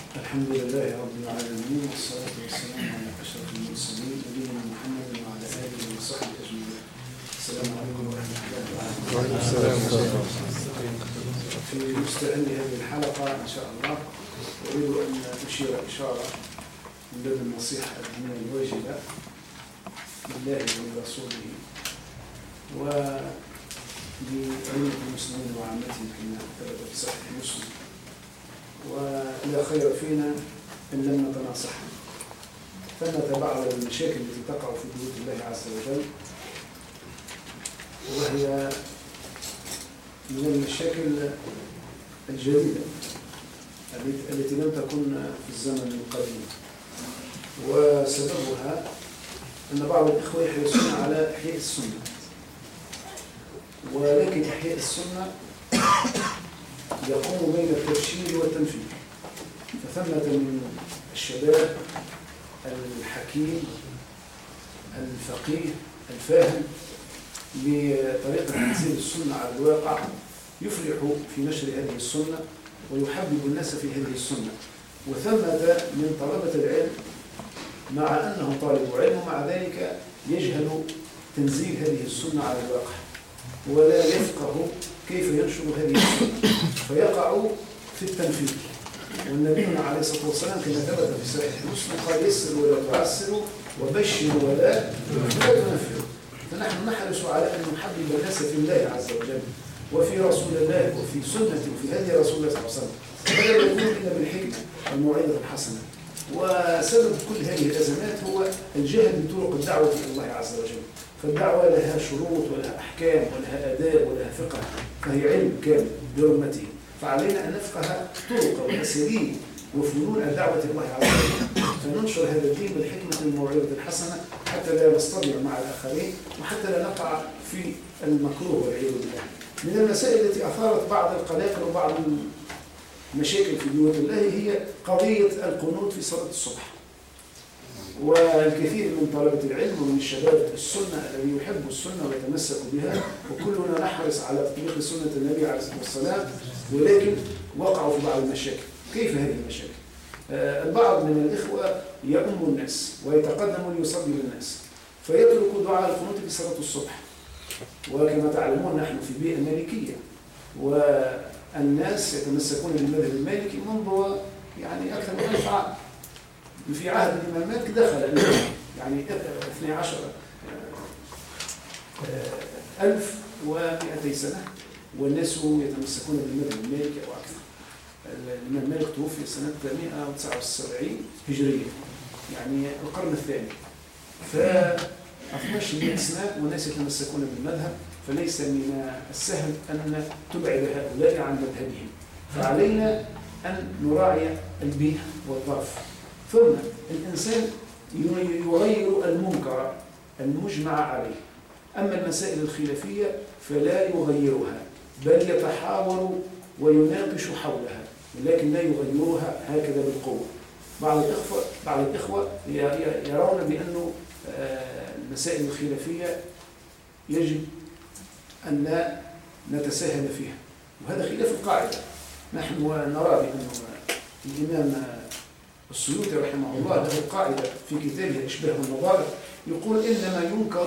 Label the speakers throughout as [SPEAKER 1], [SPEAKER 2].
[SPEAKER 1] الحمد لله رب العالمين، والصلاة والسلام على أشرف المرسلين نبينا محمد وعلى آله وصحبه أجمعين. السلام عليكم ورحمة الله وبركاته. في مستهل هذه الحلقة إن شاء الله أريد أن أشير إشارة من باب النصيحة الدينية الواجبة لله ولرسوله ولأئمة المسلمين وعامتهم كما ثبت في صحيح مسلم. ولا خير فينا إن لم نتناصح، فنتبع المشاكل التي تقع في بيوت الله عز وجل، وهي من المشاكل الجديدة التي لم تكن في الزمن القديم. وسببها أن بعض الإخوة يحرصون على إحياء السنة، ولكن إحياء السنة يقوم بين التبشير والتنفيذ. فثمة من الشباب الحكيم الفقيه الفاهم بطريقة تنزيل السنة على الواقع يفلح في نشر هذه السنة ويحبب الناس في هذه السنة. وثمة من طلبة العلم مع أنه طالب علم ومع ذلك يجهل تنزيل هذه السنة على الواقع ولا يفقه كيف ينشر هذه السنة فيقع في التنفيذ. والنبي عليه الصلاة والسلام كما ثبت في صحيح مسلم قال: يسروا ولا تعسروا وبشروا ولا تنفروا. فنحن نحرص على أن نحبب الناس في الله عز وجل وفي رسول الله وفي سنته وفي هدي رسول الله صلى الله عليه وسلم، ولا يكون إلا بالحكمة والموعظة الحسنة. وسبب كل هذه الأزمات هو الجهل بطرق الدعوة إلى الله عز وجل. فالدعوة لها شروط ولها أحكام ولها آداب ولها فقه، فهي علم كامل برمته. فعلينا أن نفقه طرق وأساليب وفنون الدعوة إلى الله عز وجل، فننشر هذا الدين بالحكمة والموعظة الحسنة حتى لا نصطدم مع الآخرين وحتى لا نقع في المكروه والعياذ بالله. من المسائل التي أثارت بعض القلاقل وبعض المشاكل في بيوت الله هي قضية القنوت في صلاة الصبح. والكثير من طلبة العلم ومن الشباب السنة الذي يحب السنة ويتمسك بها، وكلنا نحرص على تطبيق سنة النبي عليه الصلاة والسلام، ولكن وقعوا في بعض المشاكل. كيف هذه المشاكل؟ البعض من الإخوة يؤم الناس ويتقدم ليصلي بالناس فيترك دعاء القنوت في صلاة الصبح. وكما تعلمون نحن في بيئة مالكية، والناس يتمسكون بالمذهب المالكي منذ يعني أكثر من 1000 عام. في عهد الإمام مالك دخل يعني 12,200 سنة والناس يتمسكون بالمذهب المالكي أو أكثر. الإمام مالك توفي سنة 179 هجرية، يعني القرن الثاني. ف 1200 سنة والناس يتمسكون بالمذهب، فليس من السهل أن تبعد هؤلاء عن مذهبهم. فعلينا أن نراعي البيئة والظرف. ثم الإنسان يغير المنكر المجمع عليه، أما المسائل الخلافية فلا يغيرها بل يتحاور ويناقش حولها، ولكن لا يغيرها هكذا بالقوة. بعض الإخوة يرون بأن المسائل الخلافية يجب أن لا نتساهل فيها، وهذا خلاف القاعدة. نحن نرى بأن الإمام السيوطي رحمه الله له قاعدة في كتابه إشباه النظائر يقول: إنما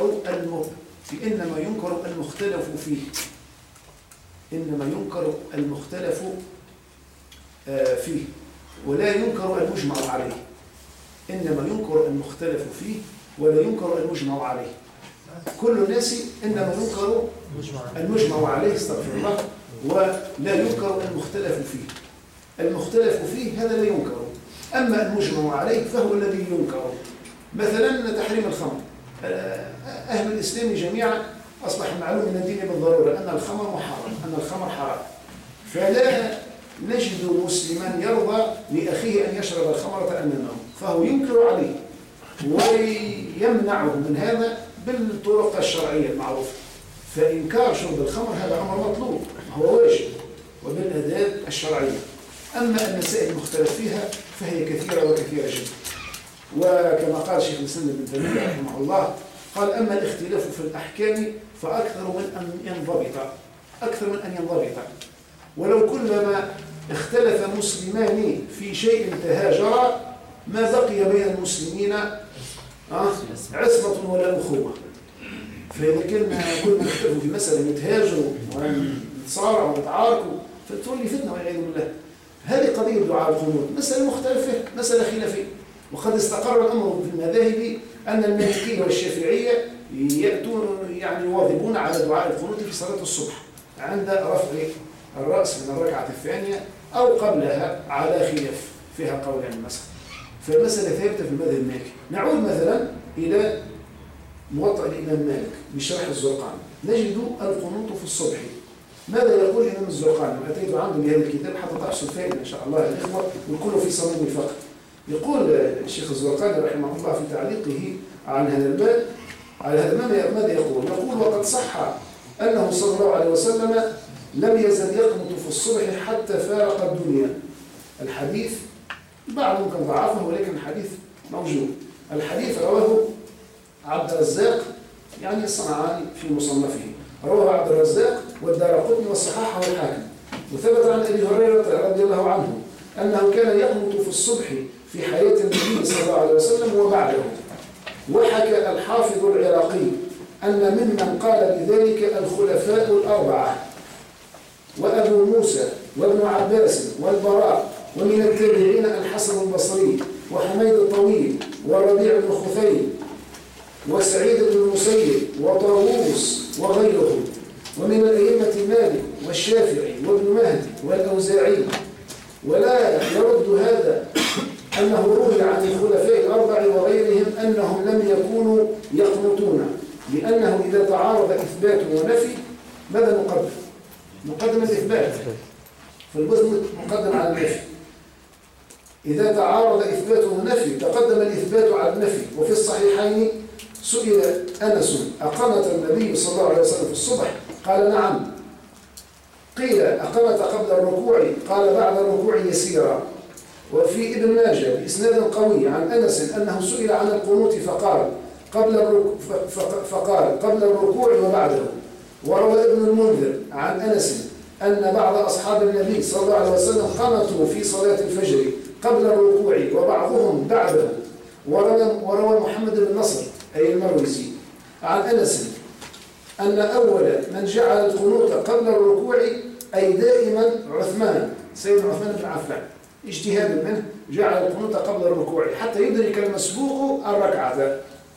[SPEAKER 1] ينكر المختلف فيه، إنما ينكر المختلف فيه ولا ينكر المجمع عليه. إنما ينكر المختلف فيه ولا ينكر المجمع عليه. كل الناس إنما ينكر المجمع عليه، استغفر الله، ولا ينكر المختلف فيه. المختلف فيه هذا لا ينكر، أما المجمع عليه فهو الذي ينكر. مثلا تحريم الخمر، أهل الإسلام جميعا أصبح معلوم من الدين بالضرورة أن الخمر محرم، أن الخمر حرام. فلا نجد مسلما يرضى لأخيه أن يشرب الخمرة أمامه، فهو ينكر عليه ويمنعه من هذا بالطرق الشرعية المعروفة. فإنكار شرب الخمر هذا أمر مطلوب، هو واجب وبالآداب الشرعية. أما المسائل المختلف فيها فهي كثيرة وكثيرة جدا. وكما قال شيخ الإسلام ابن تيمية رحمه الله قال: أما الاختلاف في الأحكام فأكثر من أن ينضبط، ولو كلما اختلف مسلمان في شيء تهاجرا ما بقي بين المسلمين عصمة ولا أخوة. فإذا كنا نختلفوا في مسألة نتهاجروا ونتصارعوا ونتعاركوا فتولي فتنة والعياذ بالله. هذه قضية دعاء القنوت مسألة مختلفة، مسألة خلافية، وقد استقر الأمر في المذاهب أن المالكية والشافعية يأتون يعني يواظبون على دعاء القنوت في صلاة الصبح عند رفع الرأس من الركعة الثانية أو قبلها على خلاف فيها قول عن المسح. فالمسألة ثابتة في المذهب المالكي. نعود مثلا إلى موطأ الإمام مالك بشرح الزرقاني، نجد القنوت في الصبح. ماذا يقول الإمام الزرقاني؟ أتيت عنده بهذا الكتاب حتى تحصل فائدة إن شاء الله الإخوة والكل في صميم الفقه. يقول الشيخ الزرقاني رحمه الله في تعليقه عن هذا الباب على هذا ماذا يقول؟ يقول: وقد صح أنه صلى الله عليه وسلم لم يزل يقنط في الصبح حتى فارق الدنيا. الحديث بعضهم كان ضعفه ولكن الحديث موجود. الحديث رواه عبد الرزاق يعني الصنعاني في مصنفه، رواه عبد الرزاق والدارقطني والصحاح والحاكم. وثبت عن أبي هريرة رضي الله عنه أنه كان يقنط في الصبح في حياة النبي صلى الله عليه وسلم وبعده. وحكى الحافظ العراقي أن ممن قال بذلك الخلفاء الأربعة وأبو موسى وابن عباس والبراء، ومن التابعين الحسن البصري وحميد الطويل والربيع بن خثيم وسعيد بن المسيب وطاووس وغيرهم، ومن الأئمة مالك والشافعي وابن مهدي والأوزاعي. ولا يرد هذا أنه روي عن الخلفاء الأربع وغيرهم أنهم لم يكونوا يقنطون، لأنه إذا تعارض إثبات ونفي ماذا نقدم؟ نقدم الإثبات، فالبذل مقدم على النفي. إذا تعارض إثبات ونفي تقدم الإثبات على النفي. وفي الصحيحين سئل أنس: أقنط النبي صلى الله عليه وسلم في الصبح؟ قال: نعم. قيل: أقنط قبل الركوع؟ قال: بعد الركوع يسيرا. وفي ابن ماجه بإسناد قوي عن أنس أنه سئل عن القنوت فقال قبل الركوع وبعده. وروى ابن المنذر عن أنس أن بعض أصحاب النبي صلى الله عليه وسلم قنطوا في صلاة الفجر قبل الركوع وبعضهم بعده. وروى محمد بن نصر أي المروزي عن أنس أن أول من جعل القنوت قبل الركوع أي دائما عثمان، سيدنا عثمان بن عفان، اجتهاد منه جعل القنوت قبل الركوع حتى يدرك المسبوق الركعة،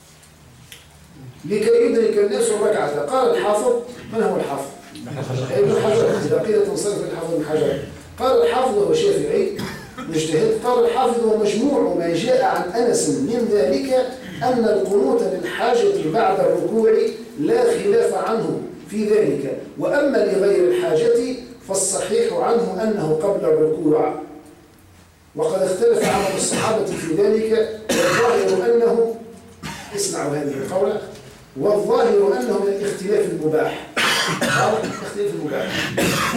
[SPEAKER 1] لكي يدرك الناس الركعة. قال الحافظ، من هو الحافظ؟ ابن حجر، إذا قيل تنصرف الحافظ ابن حجر. قال الحافظ هو شافعي مجتهد. قال الحافظ ومجموع ما جاء عن أنس من ذلك أن القنوت للحاجة بعد الركوع لا خلاف عنه في ذلك، وأما لغير الحاجة فالصحيح عنه أنه قبل الركوع. وقد اختلف عمل الصحابة في ذلك، والظاهر أنه، اسمعوا هذه القولة، والظاهر أنه من الاختلاف المباح. الاختلاف المباح.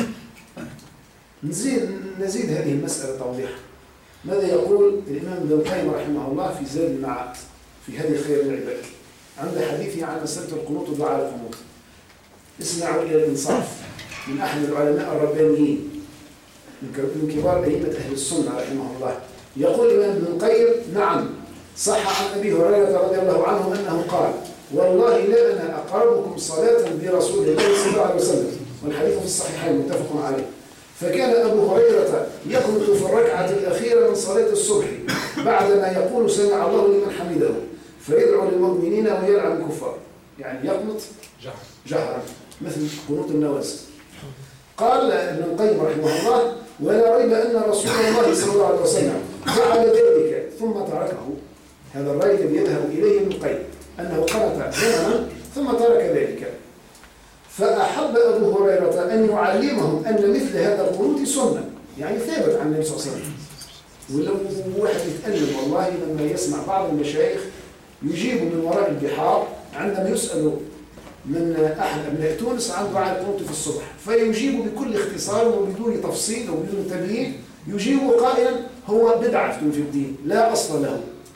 [SPEAKER 1] نزيد هذه المسألة توضيحا. ماذا يقول الإمام ابن القيم رحمه الله في زاد المعاد في هذه خير العباد عند حديثه عن مسألة القنوت ودعاء القنوت؟ اسمعوا إلى الإنصاف من أحد العلماء الربانيين من كبار أئمة أهل السنة رحمه الله. يقول الإمام ابن القيم: نعم، صح عن أبي هريرة رضي الله عنه أنه قال: والله لا أنا أقربكم صلاة برسول الله صلى الله عليه وسلم. والحديث في الصحيحين متفق عليه. فكان أبو هريرة يقنط في الركعة الأخيرة من صلاة الصبح بعدما يقول سمع الله لمن حمده، فيدعو للمؤمنين ويلعن الكفار. يعني يقنط جهرا مثل قنوت النوازل. قال ابن القيم رحمه الله: ولا ريب أن رسول الله صلى الله عليه وسلم فعل ذلك ثم تركه. هذا الرأي الذي يذهب إليه ابن القيم أنه قنط زمنا ثم ترك ذلك. فأحب أبو هريرة أن يعلمهم أن مثل هذا القنوت سنة، يعني ثابت عن النبي صلى الله عليه وسلم. ولو واحد يتألم والله لما يسمع بعض المشايخ يجيب من وراء البحار عندما يسأل من أحد أبناء تونس عن دعاء القنوت في الصبح، فيجيب بكل اختصار وبدون تفصيل وبدون تبيين، يجيب قائلا: هو بدعة في الدين لا أصل له.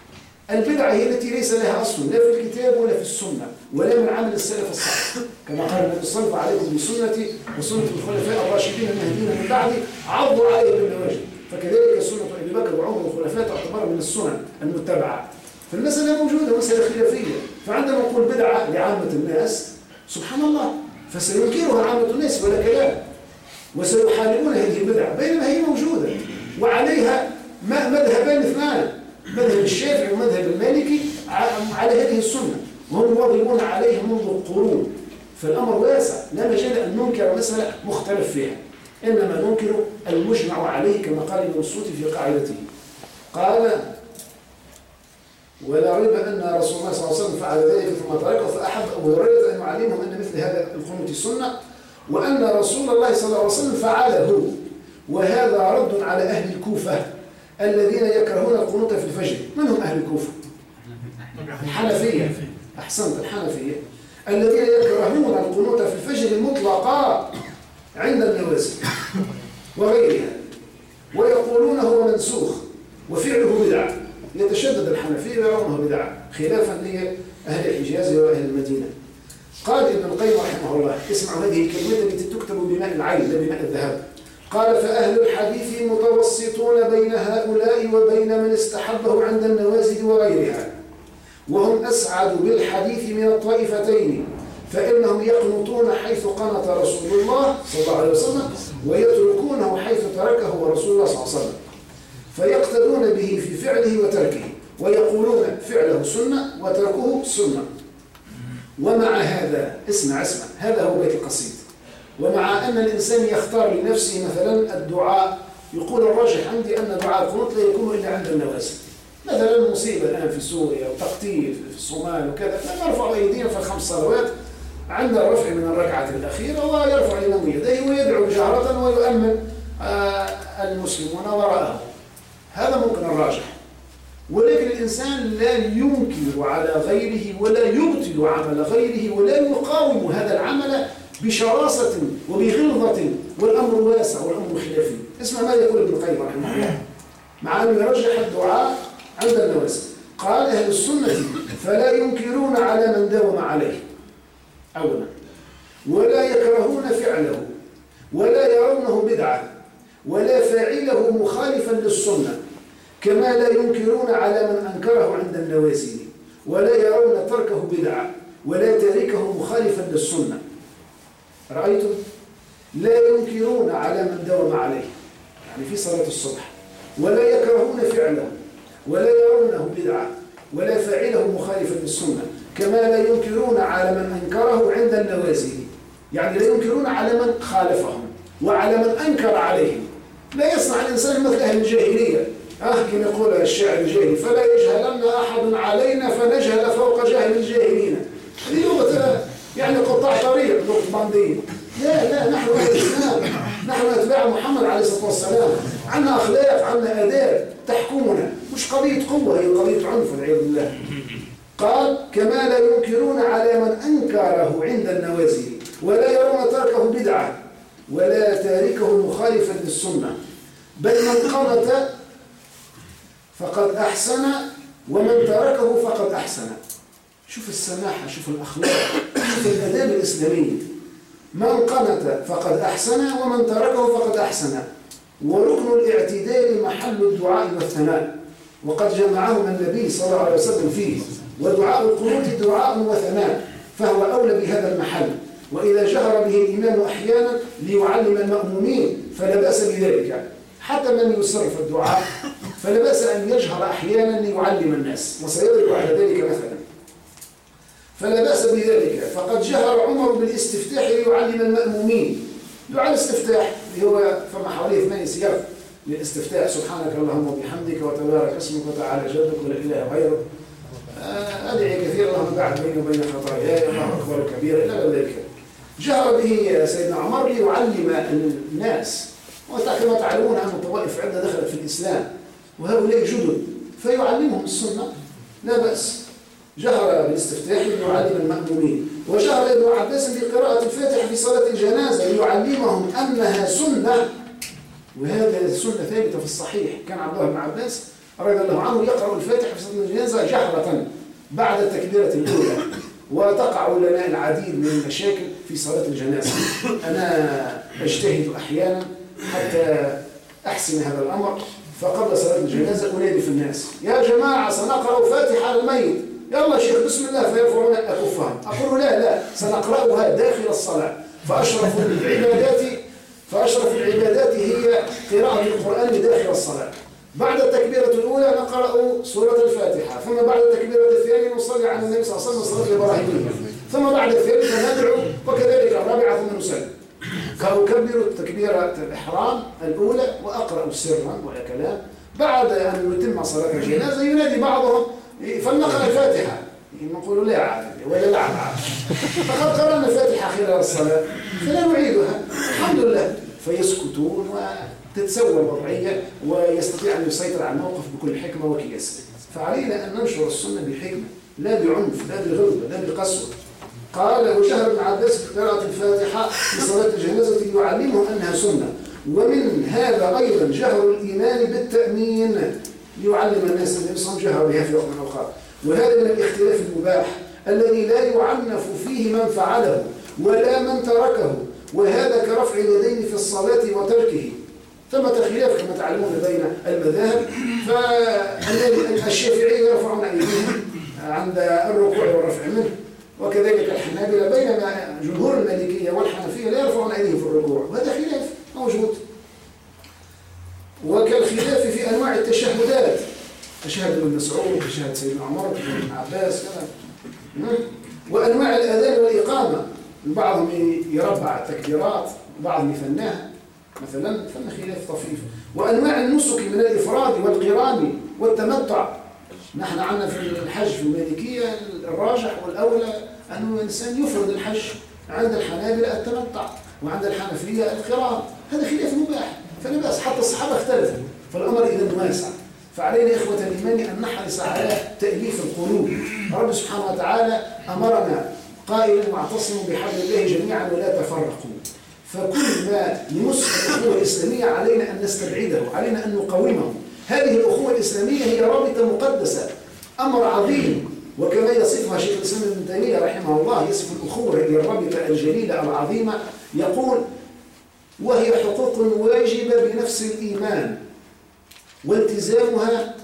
[SPEAKER 1] البدعة هي التي ليس لها أصل لا في الكتاب ولا في السنة ولا من عمل السلف الصالح، كما قال النبي صلى الله عليه وسلم: عليكم بسنتي وسنة الخلفاء الراشدين المهديين من بعدي عضوا عليها بالنواجذ. فكذلك سنة أبي بكر وعمر والخلفاء تعتبر من السنن المتبعة. فالمسألة موجودة، مسألة خلافية. فعندما نقول بدعة لعامة الناس سبحان الله فسينكرها عامة الناس ولا كلام، وسيحاربون هذه البدعة، بينما هي موجودة وعليها مذهبان اثنان، مذهب الشافعي ومذهب المالكي على هذه السنة، وهم واظبون عليها منذ قرون. فالأمر واسع، لا مجال أن ننكر مسألة مختلف فيها، إنما ننكر المجمع عليه كما قال ابن السوطي في قاعدته. قال: ولا ريب أن رسول الله صلى الله عليه وسلم فعل ذلك ثم تركه، فأحب أبو هريرة أن يعلمهم أن مثل هذا القنوت سنة، وأن رسول الله صلى الله عليه وسلم فعله، وهذا رد على أهل الكوفة الذين يكرهون القنوت في الفجر. من هم أهل الكوفة؟ الحنفية. أحسنت، الحنفية الذين يكرهون القنوت في الفجر مطلقا عند النوازل وغيرها، ويقولون هو منسوخ وفعله بدعة. يتشدد الحنفية ويرونه بدعة خلافا لأهل الحجاز وأهل المدينة. قال ابن القيم رحمه الله، اسمعوا هذه الكلمة التي تكتب بماء العين لا بماء الذهب. قال: فأهل الحديث متوسطون بين هؤلاء وبين من استحبه عند النوازل وغيرها، وهم أسعد بالحديث من الطائفتين، فإنهم يقنطون حيث قنط رسول الله صلى الله عليه وسلم، ويتركونه حيث تركه رسول الله صلى الله عليه وسلم، فيقتدون به في فعله وتركه، ويقولون فعله سنة وتركه سنة. ومع هذا اسمع هذا هو بيت القصيد. ومع أن الإنسان يختار لنفسه مثلا الدعاء، يقول: الراجح عندي أن دعاء القنوت لا يكون إلا عند النوازل. مثلا المصيبة الآن في سوريا وتقتيل في الصومال وكذا، نرفع أيدينا في ال5 صلوات عند الرفع من الركعة الأخيرة، ويرفع الإمام يديه ويدعو جهرة ويؤمن المسلمون وراءه. هذا ممكن الراجح. ولكن الإنسان لا ينكر على غيره ولا يبطل عمل غيره ولا يقاوم هذا العمل بشراسة وبغلظة، والأمر واسع والأمر خلافي. اسمع ما يقول ابن القيم رحمه الله مع أنه يرجح الدعاء عند النوازل. قال: أهل السنة فلا ينكرون على من داوم عليه أولا، ولا يكرهون فعله، ولا يرونه بدعة، ولا فاعله مخالفا للسنة، كما لا ينكرون على من أنكره عند النوازل، ولا يرون تركه بدعة، ولا تاركه مخالفا للسنة. رأيتم؟ لا ينكرون على من داوم عليه، يعني في صلاة الصبح، ولا يكرهون فعله، ولا يرونه بدعة، ولا فاعله مخالفا للسنة، كما لا ينكرون على من أنكره عند النوازل، يعني لا ينكرون على من خالفهم وعلى من أنكر عليهم. لا يصنع الإنسان مثل أهل الجاهلية، كما يقول الشاعر الجاهلي: فلا يجهلن أحد علينا فنجهل فوق جهل الجاهلين. هذه لغة يعني قطاع طريق، لغة باندين. لا نحن أهل الإسلام، نحن أتباع محمد عليه الصلاة والسلام، عندنا أخلاق، عندنا آداب تحكمنا، مش قضية قوة، هي قضية عنف والعياذ بالله. قال: كما لا ينكرون على من أنكره عند النوازل، ولا يرون تركه بدعة، ولا تاركه مخالفا للسنة، بل من قنط فقد أحسن، ومن تركه فقد أحسن. شوف السماحة، شوف الأخلاق، شوف الآداب الإسلامية. من قنط فقد أحسن، ومن تركه فقد أحسن. وركن الاعتدال محل الدعاء والثناء، وقد جمعهما النبي صلى الله عليه وسلم فيه. ودعاء القنوت دعاء وثناء، فهو أولى بهذا المحل. وإذا جهر به الإمام أحيانا ليعلم المأمومين فلا بأس بذلك، حتى من يسر في الدعاء فلا بأس أن يجهر أحيانا ليعلم الناس، وسيضرب على ذلك مثلا، فلا بأس بذلك. فقد جهر عمر بالاستفتاح ليعلم المأمومين. دعاء الاستفتاح اللي هو فما حواليه 8 سياق للاستفتاح: سبحانك اللهم وبحمدك وتبارك اسمك وتعالى جدك ولا إله غيرك. أدعي كثير: اللهم باعد بيني وبين خطاياي، الله أكبر كبيرا، إلى ذلك. جهر به سيدنا عمر ليعلم الناس، وكما تعلمون أن الطوائف عدة دخلت في الإسلام وهؤلاء جدد، فيعلمهم السنة لا بأس. جهر بالاستفتاح ليعلم المأمومين. وجهر ابن عباس بقراءة الفاتحة في صلاة الجنازة ليعلمهم أنها سنة، وهذا السنة ثابتة في الصحيح. كان عبد الله بن عباس رضي الله عنه يقرأ الفاتحة في صلاة الجنازة جهرة بعد التكبيرة الأولى، وتقع لنا العديد من المشاكل في صلاة الجنازة. أنا أجتهد أحيانا حتى أحسن هذا الأمر، فقبل صلاة الجنازة أنادي في الناس: يا جماعة سنقرأ فاتحة على الميت، يلا شيخ بسم الله، فيرفعون أكفهم. أقول لا سنقرأها داخل الصلاة، فأشرف العبادات هي قراءة القرآن داخل الصلاة. بعد التكبيرة الأولى نقرأ سورة الفاتحة، ثم بعد التكبيرة الثانية نصلي على النبي صلى الله عليه وسلم صلاة الإبراهيمية، ثم بعد الثالثة ندعو، وكذلك الرابعة ثم نسلم. فأكبر تكبيرة الإحرام الأولى وأقرأ سرا ولا كلام. بعد أن نتم صلاة الجنازة ينادي بعضهم: فلنقرأ الفاتحة. نقول لا عادي ولا لا عادي، فقد قرأنا الفاتحة خلال الصلاة فلا نعيدها، الحمد لله. فيسكتون وتتسوى الوضعية، ويستطيع أن يسيطر على الموقف بكل حكمة وكياس. فعلينا أن ننشر السنة بحكمة، لا بعنف، لا بغلبة، لا بقسوة. قال: وجهر ابن عباس بقراءة الفاتحة في صلاة الجنازة يعلمهم أنها سنة. ومن هذا أيضا جهر الإيمان بالتأمين، ليعلم الناس النبي صلى الله عليه وسلم جهر بها في وقت من الأوقات. وهذا من الاختلاف المباح الذي لا يعنف فيه من فعله ولا من تركه، وهذا كرفع اليدين في الصلاة وتركه. ثمة خلاف كما تعلمون بين المذاهب، فالشافعية يرفعون أيديهم عند الركوع والرفع منه، وكذلك الحنابلة، بينما جمهور المالكية والحنفية لا يرفعون أيديهم في الركوع، وهذا خلاف موجود. وكالخلاف في أنواع التشهدات، تشهد ابن مسعود، تشهد سيدنا عمر، تشهد ابن عباس كذا، وأنواع الأذان والإقامة، بعضهم يربع التكبيرات، بعضهم يثناها مثلا، فن خلاف طفيف. وأنواع النسك من الإفراد والقران والتمتع. نحن عندنا في الحج في المالكية الراجح والأولى أنه الإنسان يفرد الحج، عند الحنابلة التمتع، وعند الحنفية القران. هذا خلاف مباح فلا بأس، حتى الصحابة اختلفوا، فالأمر إذا واسع. فعلينا إخوة الإيمان أن نحرص على تأليف القلوب. رب سبحانه وتعالى أمرنا قائلا: واعتصموا بحبل الله جميعا ولا تفرقوا. فكل ما يمس الأخوة الإسلامية علينا أن نستبعده، علينا أن نقومه. هذه الأخوة الإسلامية هي رابطة مقدسة، أمر عظيم، وكما يصفها شيخ الإسلام ابن تيمية رحمه الله، يصف الأخوة هذه الرابطة الجليلة العظيمة، يقول: وهي حقوق واجبة بنفس الإيمان، والتزامها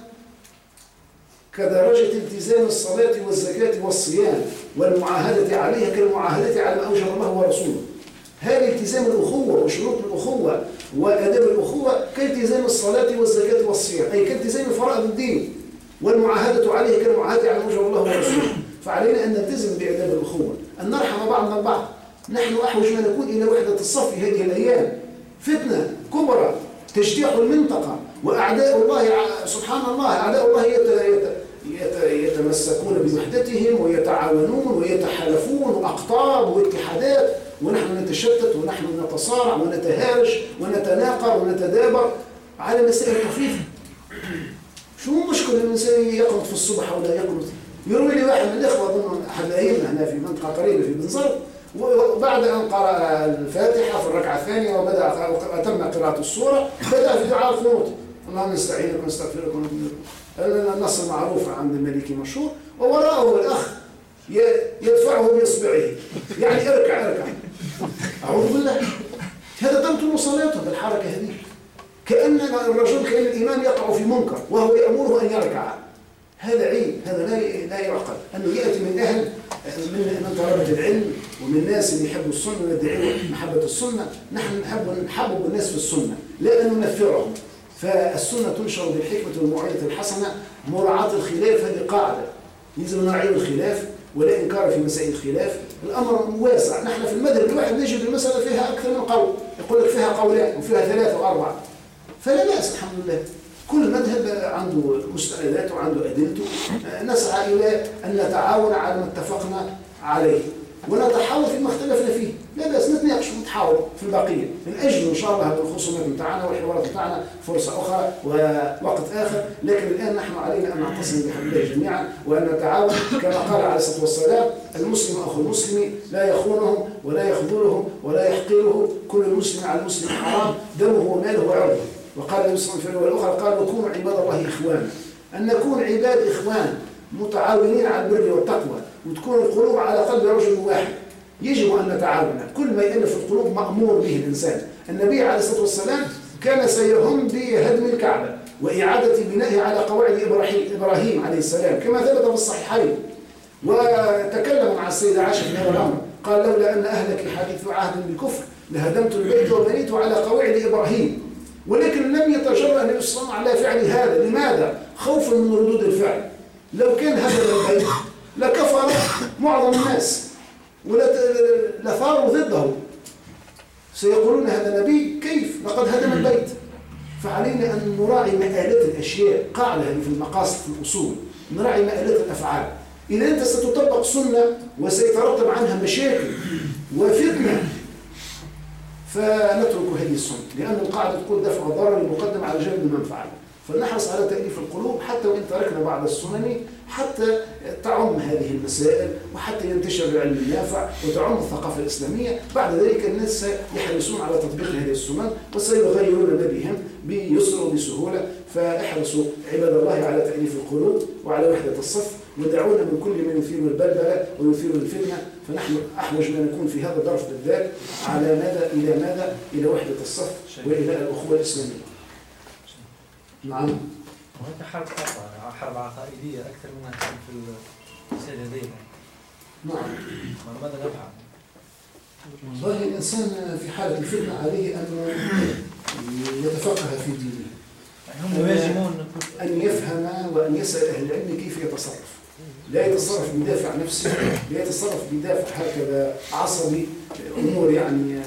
[SPEAKER 1] كدرجة التزام الصلاة والزكاة والصيام، والمعاهدة عليها كالمعاهدة على ما أوجب الله ورسوله. هذا التزام الأخوة وشروط الأخوة وآداب الأخوة كالتزام الصلاة والزكاة والصيام، أي كالتزام فرائض الدين، والمعاهدة عليها كالمعاهدة على ما أوجب الله ورسوله. فعلينا أن نلتزم بآداب الأخوة، أن نرحم بعضنا البعض. نحن أحوج ما نكون إلى وحدة الصف في هذه الأيام. فتنة كبرى تجتاح المنطقة، وأعداء الله سبحان الله أعداء الله يتمسكون بوحدتهم ويتعاونون ويتحالفون، أقطاب واتحادات، ونحن نتشتت ونحن نتصارع ونتهارج ونتناقر ونتدابر على مسائل خفيفة. شو المشكلة الإنسان يقنط في الصبح ولا يقنط؟ يروي لي واحد من الإخوة أظن أحد أيامنا هنا في منطقة قريبة في بنزرت، وبعد أن قرأ الفاتحة في الركعة الثانية وبدأ أتم قراءة السورة، بدأ في دعاء القنوت: اللهم نستعينك ونستغفرك ونؤمن بك. النص المعروف عند المالكي مشهور: ووراءه الأخ يدفعه بإصبعه، يعني اركع. أعوذ بالله، هذا تبطل صلاته بالحركة هذه، كأن الإمام يقع في منكر وهو يأمره أن يركع. هذا عيب، هذا لا يعقل. أنه يأتي من أهل من طلبة العلم ومن الناس اللي يحبوا السنة ويدعوا محبة السنة. نحن نحبب الناس في السنة لا أن ننفرهم. فالسنة تنشر بالحكمة والموعظة الحسنة، مراعاة الخلاف، هذه قاعدة يلزم نراعي الخلاف ولا إنكار في مسائل الخلاف. الأمر واسع. نحن في المذهب الواحد نجد المسألة فيها أكثر من قول، يقول لك فيها قولان وفيها 3 و4، فلا بأس الحمد لله. كل مذهب عنده مستنداته وعنده أدلته. نسعى إلى أن نتعاون على ما اتفقنا عليه ونتحاور فيما اختلفنا فيه، لا بأس نتناقش ونتحاور في البقية، من أجل إن شاء الله الخصومات بتاعنا والحوارات بتاعنا فرصة أخرى ووقت آخر. لكن الآن نحن علينا أن نعتصم بحبل الله جميعا وأن نتعاون كما قال عليه الصلاة والسلام: المسلم أخو المسلم لا يخونهم ولا يخذلهم ولا يحقره، كل المسلم على المسلم حرام، دمه وماله وعرضه. وقال النبي صلى الله عليه وسلم في الرواية الأخرى قال وكونوا عباد الله إخوانا، أن نكون عباد إخوان متعاونين على البر والتقوى، وتكون القلوب على قلب رجل واحد. يجب أن نتعاون، كل ما يألف القلوب مأمور به الإنسان. النبي عليه الصلاة والسلام كان سيهم بهدم الكعبة وإعادة بنائها على قواعد إبراهيم عليه السلام كما ثبت في الصحيحين. وتكلم مع السيدة عائشة في هذا الأمر، قال لولا أن أهلك حديث عهد بالكفر لهدمت البيت وبنيت على قواعد إبراهيم. ولكن لم يتجرأ النبي صلى الله عليه وسلم على فعل هذا. لماذا؟ خوفا من ردود الفعل. لو كان هدم البيت لكفر معظم الناس ولثاروا ضده، سيقولون هذا نبي كيف لقد هدم البيت. فعلينا أن نراعي مآلات الأشياء، قاعدة هذه في المقاصد في الأصول، نراعي مآلات الأفعال. إذا أنت ستطبق سنة وسيترتب عنها مشاكل وفتنة فنترك هذه السنة، لأن القاعدة تقول دفع الضرر مقدم على جلب المنفعة. فلنحرص على تأليف القلوب حتى وإن تركنا بعض السنن، حتى تعم هذه المسائل وحتى ينتشر العلم النافع وتعم الثقافة الإسلامية. بعد ذلك الناس يحرصون على تطبيق هذه السنن وسيغيرون ما بهم بيسر وبسهولة. فاحرصوا عباد الله على تأليف القلوب وعلى وحدة الصف، ودعونا من كل من يثير البلبلة ويثير الفتنة. فنحن أحوج ما نكون في هذا الظرف بالذات على ماذا إلى ماذا؟ إلى وحدة الصف وإلى الأخوة الإسلامية. نعم.
[SPEAKER 2] وهناك حرب عقائدية أكثر منها كان في السيد هذين.
[SPEAKER 1] نعم.
[SPEAKER 2] ماذا نفعل؟
[SPEAKER 1] والله الإنسان في حالة الفتنة عليه أن يتفقه في دينه،
[SPEAKER 2] هم يجبون
[SPEAKER 1] أن يفهم وأن يسأل أهل العلم كيف يتصرف. لا يتصرف بدافع نفسي، لا يتصرف بدافع هكذا عصبي أمور يعني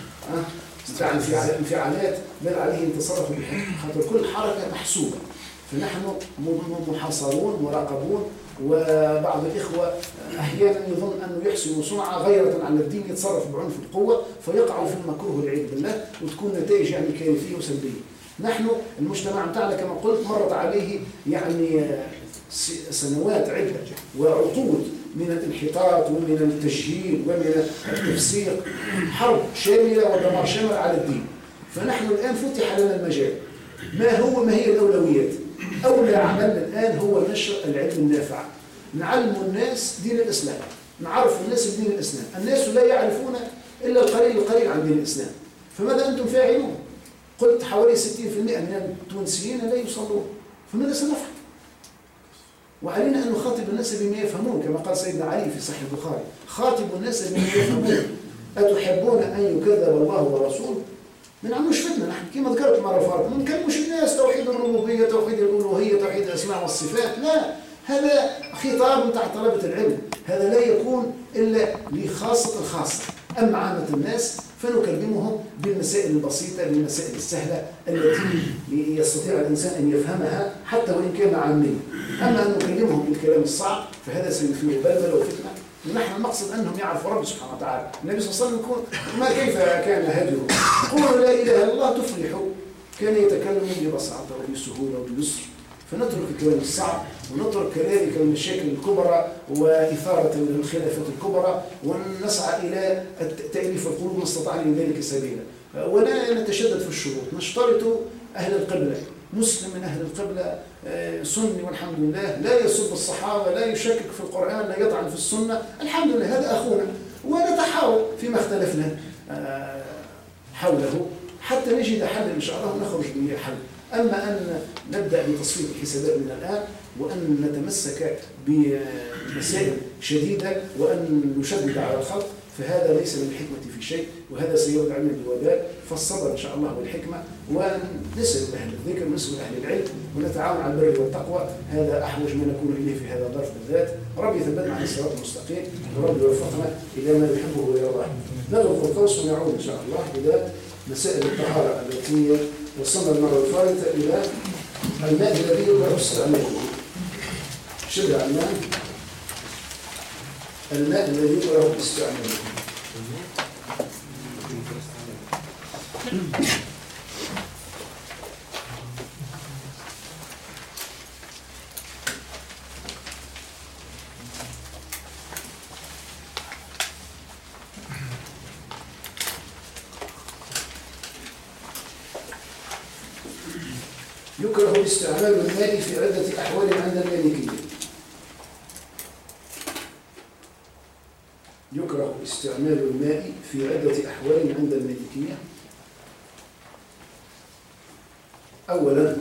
[SPEAKER 1] انفعالات، بل عليه يتصرف بحكمة، خاطر كل حركة محسوبة. فنحن محاصرون مراقبون. وبعض الإخوة أحيانا يظن أنه يحسن صنعة غيرة على الدين، يتصرف بعنف القوة فيقع في المكروه والعياذ بالله، وتكون نتائج يعني كارثية وسلبية. نحن المجتمع بتاعنا كما قلت مرت عليه يعني سنوات عدة وعقود من الانحطاط ومن التجهيل ومن التفسيق، حرب شاملة ودمار شامل على الدين. فنحن الآن فتح لنا المجال. ما هي الأولويات؟ أولى عملنا الآن هو نشر العلم النافع، نعلم الناس دين الإسلام، نعرف الناس بدين الإسلام. الناس لا يعرفون إلا القليل عن دين الإسلام. فماذا أنتم فاعلون؟ قلت حوالي 60% من التونسيين لا يصلون، فماذا سنفعل؟ وعلينا أن نخاطب الناس بما يفهمون، كما قال سيدنا علي في صحيح البخاري: خاطبوا الناس بما يفهمون، أتحبون أن يكذب الله ورسوله؟ ما نعملوش فتنة. نحن كما ذكرت مرة فاتت ما نكلموش الناس توحيد الربوبية، توحيد الألوهية، توحيد الأسماء والصفات، لا، هذا خطاب بتاع طلبة العلم، هذا لا يكون إلا لخاصة الخاصة. أما عامة الناس فنكلمهم بالمسائل البسيطة، بالمسائل السهلة التي يستطيع الإنسان أن يفهمها حتى وإن كان عاميا. أما أن نكلمهم بالكلام الصعب فهذا سيثير بلبلة وفتنة. ونحن المقصد أنهم يعرفوا رب سبحانه وتعالى. النبي صلى الله عليه وسلم يقول: ما كيف كان هديه؟ قولوا لا إله إلا الله تفلحوا. كان يتكلم ببساطة وبسهولة وبيسر. فنترك الكلام الصعب ونترك كذلك المشاكل الكبرى وإثارة الخلافات الكبرى، ونسعى إلى تأليف القلوب ما استطعنا من ذلك سبيلا. ولا نتشدد في الشروط، نشترط أهل القبلة، مسلم من أهل القبلة سني والحمد لله، لا يسب الصحابة، لا يشكك في القرآن، لا يطعن في السنة، الحمد لله، هذا أخونا. ونتحاور فيما اختلفنا حوله حتى نجد حل إن شاء الله ونخرج به حل. أما أن نبدأ بتصفية الحسابات من الآن وأن نتمسك بمسائل شديدة وأن نشدد على الخلق فهذا ليس من الحكمة في شيء، وهذا سيرد عنا بالوبال. فالصبر إن شاء الله والحكمة، ونسأل أهل الذكر ونسأل أهل العلم ونتعاون على البر والتقوى. هذا أحوج ما نكون إليه في هذا الظرف بالذات. ربي يثبتنا على الصراط المستقيم وربي يوفقنا إلى ما يحبه ويرضاه. نغلق القوس ونعود إن شاء الله إلى مسائل الطهارة التي وصلنا المرة الفائتة إلى الماء الذي يقرأ استعماله. شد عنا الماء الذي يقرأ استعماله. استعمال الماء في عدة أحوال عند المالكية. يكره استعمال الماء في عدة أحوال عند المالكية. أولا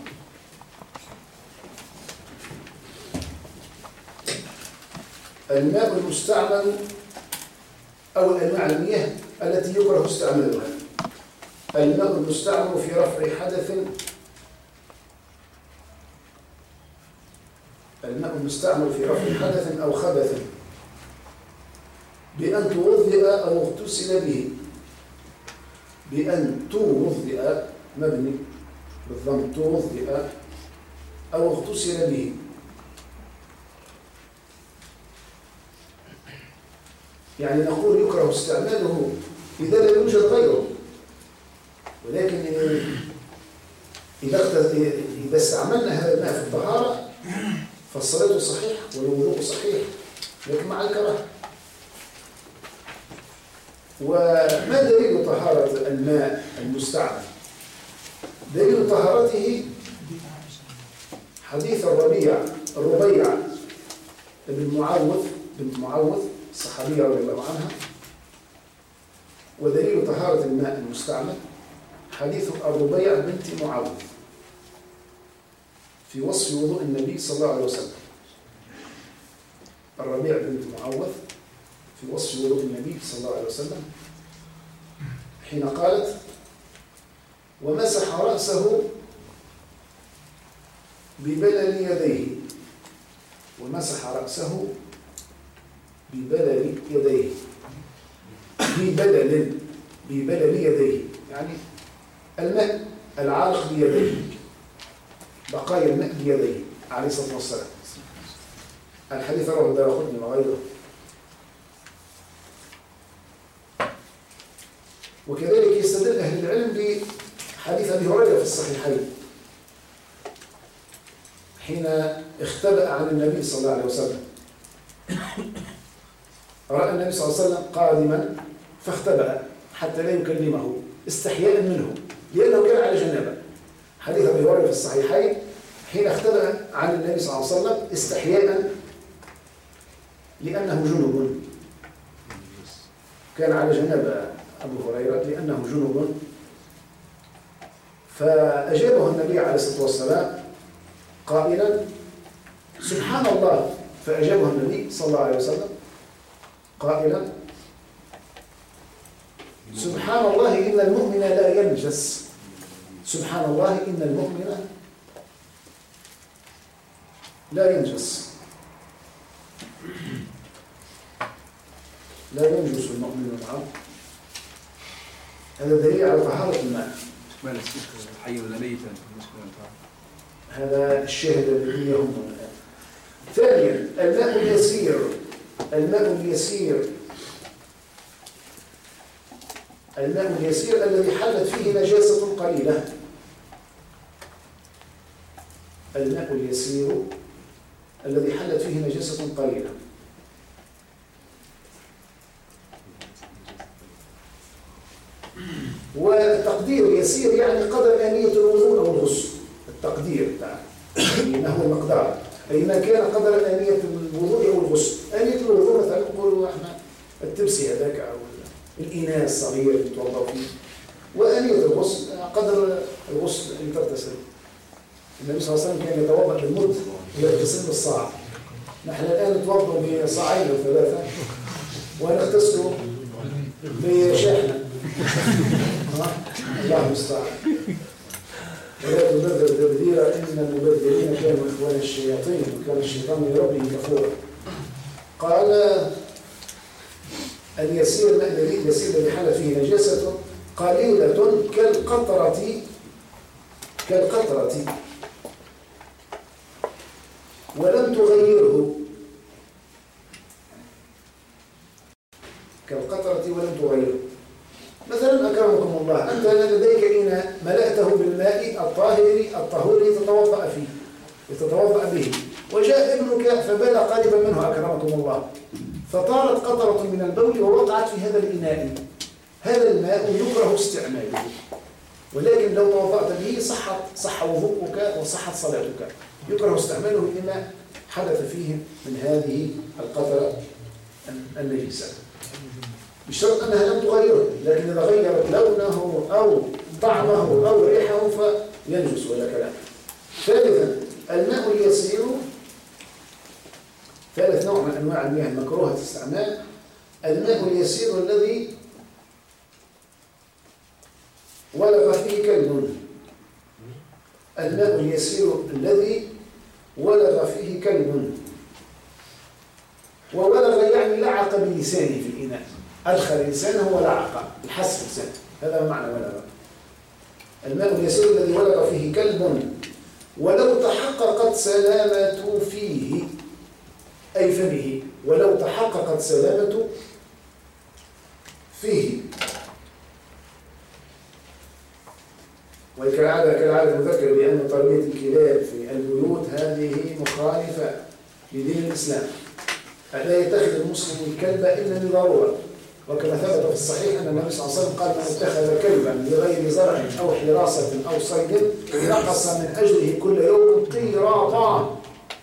[SPEAKER 1] الماء المستعمل أو أنواع المياه التي يكره استعمالها. الماء المستعمل في رفع حدث، الماء المستعمل في رفع حدث أو خبث بأن توضئ أو اغتسل به. بأن توضئ مبني بالضم، توضئ أو اغتسل به. يعني نقول يكره استعماله إذا لم يوجد غيره، ولكن إذا استعملنا هذا الماء في الطهارة فالصلاة صحيحة والوضوء صحيح، لكن مع الكراهة. وما دليل طهارة الماء المستعمل؟ دليل طهارته حديث الربيع بنت معوذ الصحابية رضي الله عنها. ودليل طهارة الماء المستعمل حديث الربيع بنت معوذ في وصف وضوء النبي صلى الله عليه وسلم. الربيع بنت معوذ في وصف وضوء النبي صلى الله عليه وسلم حين قالت: ومسح رأسه ببلل يديه. ومسح رأسه ببلل يديه. ببلل يديه يعني الماء العالق بيديه، بقايا الماء بيديه عليه الصلاة والسلام. الحديث رواه الدارقطني وغيره. وكذلك يستدل أهل العلم بحديث أبي هريرة في الصحيحين حين اختبأ عن النبي صلى الله عليه وسلم. رأى النبي صلى الله عليه وسلم قادما فاختبأ حتى لا يكلمه استحياء منه لأنه كان على جنابه. حديث أبي هريرة في الصحيحين حين اختبأ عن النبي صلى الله عليه وسلم استحياء لأنه جنوب، كان على جنابه أبو هريرة لأنه جنوب. فأجابه النبي عليه الصلاة والسلام قائلا: سبحان الله. فأجابه النبي صلى الله عليه وسلم قائلا: سبحان الله إن المؤمن لا ينجس. سبحان الله إن المؤمن لا ينجس، لا ينجس المؤمن معه. هذا دليل على طهارة الماء.
[SPEAKER 3] حي ولا ميتا؟
[SPEAKER 1] هذا الشاهد الذي يهمنا الآن. ثانيا الماء اليسير. الماء اليسير الذي حلت فيه نجاسة قليلة. الماء اليسير الذي حلت فيه نجاسة قليلة. والتقدير يسير يعني قدر آنية الوضوء أو الغسل. التقدير ما هو المقدار، أي ما كان قدر آنية الوضوء أو الغسل. آنية الوضوء مثلا نقولوا احنا التبسي هذاك أو الإناء الصغير اللي يتوضأ فيه. وآنية الغسل قدر الغسل اللي تغتسل. النبي صلى الله عليه وسلم كان يتوضأ بالمد ويغتسل بالصاع. نحن الآن نتوضأ بصاعين أو ثلاثة ونغتسل بشاحنة. الله المستعان. ولا تبذر تبذيرا إن المبذرين كانوا إخوان الشياطين وكان الشيطان لربه كفورا. قال: اليسير الذي حل فيه نجاسة قليلة كالقطرة ولم تغيره. كالقطرة ولم تغيره. مثلا أكرمكم الله، أنت لديك إناء ملأته بالماء الطهور يتوضأ به، وجاء ابنك فبال قريبا منه أكرمكم الله، فطارت قطرة من البول ووقعت في هذا الإناء. هذا الماء يكره استعماله. ولكن لو توضأت به صح وضوءك وصحت صلاتك. يكره استعماله لما حدث فيه من هذه القطرة النجسة بشرط أنها لم تغيره، لكن إذا غيرت لونه أو طعمه أو ريحه فينجس ولا كلام. ثالثا الماء اليسير، ثالث نوع من أنواع المياه المكروهة الاستعمال، الماء اليسير الذي ولغ فيه كلب. الماء اليسير الذي ولغ فيه كلب، وولغ يعني لعق بلسانه في الإناء، أدخل لسانه ولعق الحس لسانه، هذا معنى ولغ. الماء اليسير الذي ولغ فيه كلب ولو تحققت سلامة فيه أي فمه، ولو تحققت سلامة فيه. وكالعادة نذكر بأن تربية الكلاب في البيوت هذه مخالفة لدين الإسلام. لا يتخذ المسلم الكلب إلا لضرورة، وكما ثبت في الصحيح أن النبي صلى الله عليه وسلم قال من اتخذ كلبا لغير زرع أو حراسة أو صيد نقص من أجله كل يوم قيراطان.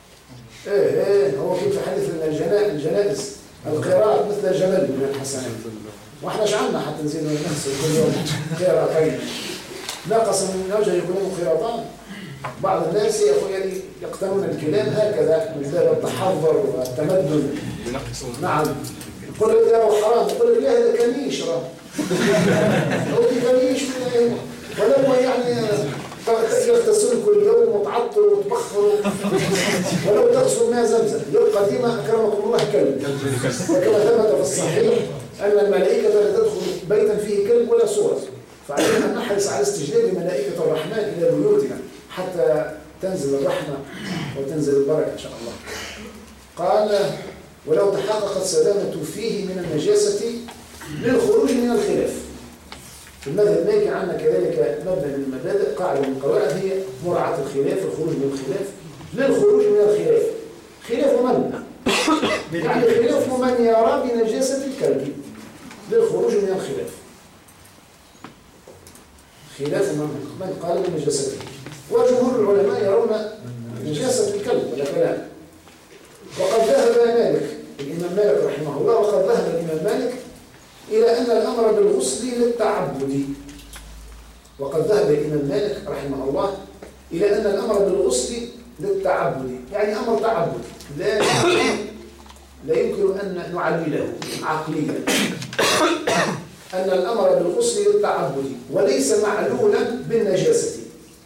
[SPEAKER 1] هو كيف حديث الجنائز القيراط مثل الجمل من الحسنات، واحنا شعلنا حتى نزيد نغسل كل يوم قيراطين، نقص من أجله كل يوم قيراطان. بعض الناس يقتنون الكلاب هكذا من باب التحضر والتمدن. نعم، يقول لك هذا حرام، يقول لك لا هذا كنيش راه هو كنيش ولو يعني يغتسل كل يوم وتعطر وتبخر ولو تغسل ماء زمزم يبقى ديما اكرمكم الله كلب. وكما ثبت في الصحيح ان الملائكه لا تدخل بيتا فيه كلب ولا صوره، فعلينا ان نحرص على استجلاب ملائكه الرحمن الى بيوتنا حتى تنزل الرحمه وتنزل البركه ان شاء الله. قال ولو تحققت سلامة فيه من النجاسة للخروج من الخلاف. في المذهب المالكي عندنا كذلك مبنى من المبادئ، قاعدة من القواعد هي مراعاة الخلاف، الخروج من الخلاف. للخروج من الخلاف خلاف من؟ يعني خلاف من يرى بنجاسة الكلب. للخروج من الخلاف خلاف من قال بنجاسته، وجمهور العلماء يرون نجاسة الكلب ولا كلام. وقد ذهب مالك الإمام مالك رحمه الله، وقد ذهب الإمام مالك إلى أن الأمر بالغسل للتعبد. وقد ذهب الإمام مالك رحمه الله إلى أن الأمر بالغسل للتعبد، يعني أمر تعبد لا يمكن أن نعلله عقليا. أن الأمر بالغسل للتعبد وليس معلولا بالنجاسة،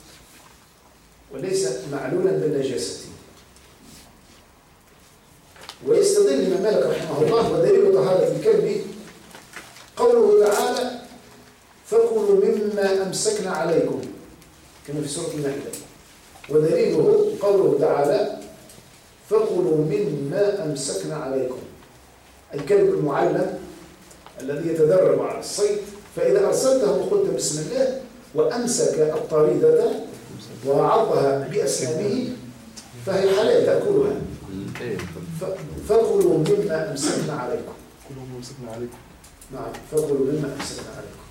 [SPEAKER 1] وليس معلولا بالنجاسة. ويستدل الإمام مالك رحمه الله ودليل طهارة الكلب قوله تعالى فكلوا مما أمسكنا عليكم كما في سورة المائدة، ودليله قوله تعالى فكلوا مما أمسكنا عليكم. الكلب المعلم الذي يتدرب على الصيد، فإذا أرسلته وقلت بسم الله وأمسك الطريدة وعضها بأسنانه فهي حلال تأكلها. فكلوا مما أمسكنا عليكم.
[SPEAKER 4] كلوا مما أمسكنا عليكم.
[SPEAKER 1] نعم، فكلوا مما أمسكنا عليكم.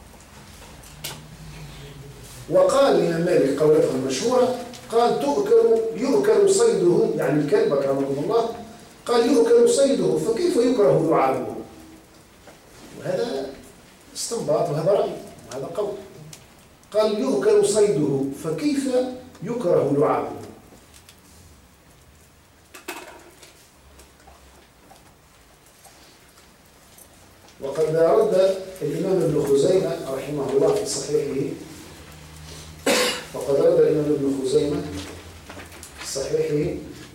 [SPEAKER 1] وقال الإمام مالك قولته المشهورة، قال يؤكل صيده، يعني الكلب أكرمكم الله، قال يؤكل صيده فكيف يكره لعابه؟ وهذا استنباط وهذا رأي وهذا قول. قال يؤكل صيده فكيف يكره لعابه؟ وقد رد الإمام ابن خزيمة رحمه الله في صحيحه، وقد رد الإمام ابن خزيمة في صحيحه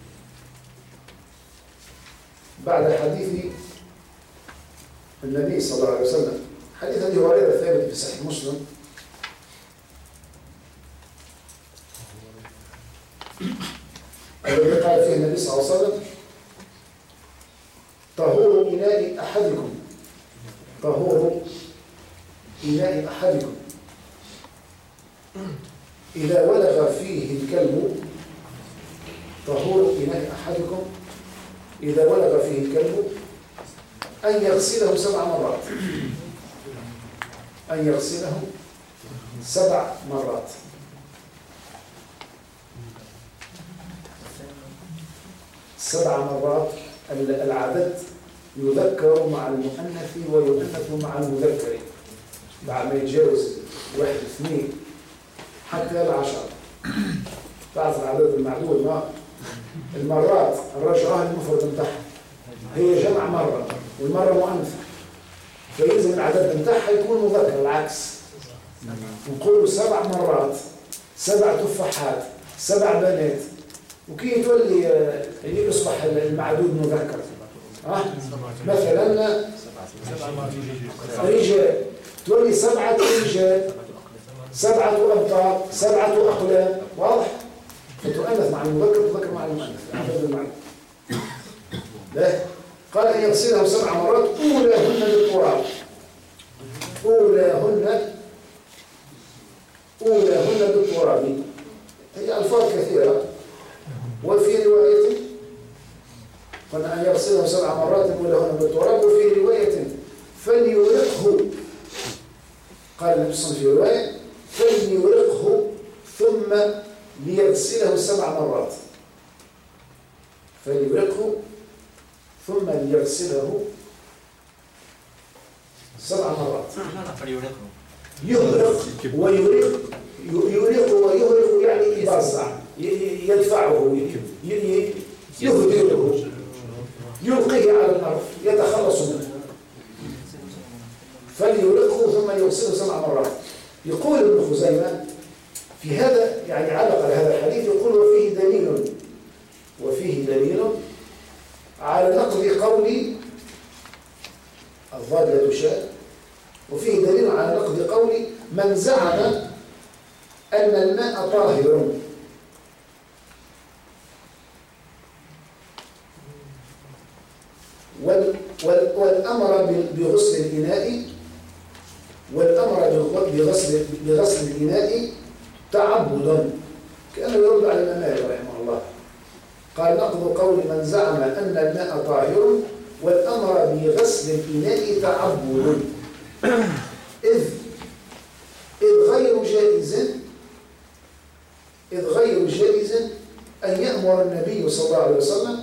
[SPEAKER 1] بعد حديث النبي صلى الله عليه وسلم، حديث أبي هريرة الثابت في صحيح مسلم، الذي قال فيه النبي صلى الله عليه وسلم طهور إناء أحدكم، طهور إناء أحدكم إذا ولغ فيه الكلب، طهور إناء أحدكم إذا ولغ فيه الكلب أن يغسله 7 مرات، أن يغسله 7 مرات. سبع مرات العدد يذكر مع المؤنث ويؤنث مع المذكر بعد ما يتجاوز 1 2 حتى 10. تعرف العدد المعدود ما المرات الرجعة المفرد بتاعها هي جمع مرة والمرة مؤنث، فيلزم العدد بتاعها يكون مذكر. العكس نقول 7 مرات 7 تفاحات 7 بنات، وكي تولي يصبح المعدود مذكر. مثلا رجال تولي 7 رجال 7 أبطال 7 أقلام. واضح؟ فتؤنث مع المذكر وتذكر مع المؤنث. عدد المعنى لا قال أن يغسله 7 مرات أولاهن بالتراب. أولاهن بالتراب. هي ألفاظ كثيرة. وفي رواية قلنا أن يغسله 7 مرات أولاهن بالتراب. وفي رواية فليورقه، قال النبي صلى الله عليه وسلم في رواية فليورقه ثم ليغسله 7 مرات. فليورقه ثم ليغسله 7 مرات. يهرق ويريق، يريق ويهرق يعني يبزع، يدفعه، يهدره، يلقيه على الأرض، يتخلص منه. فليرقه ثم يغسله 7 مرات. يقول ابن خزيمة في هذا يعني علق على هذا الحديث، يقول وفيه دليل على نقض قول الضاد لا تشاء. وفيه دليل على نقض قول من زعم أن الماء طاهر. والأمر بغسل الإناء بغسل الإناء تعبد، كأنه يرد على الإمام مالك رحمه الله. قال نقض قول من زعم أن الماء طاهر والأمر بغسل الإناء تعبد، إذ غير جائز أن يأمر النبي صلى الله عليه وسلم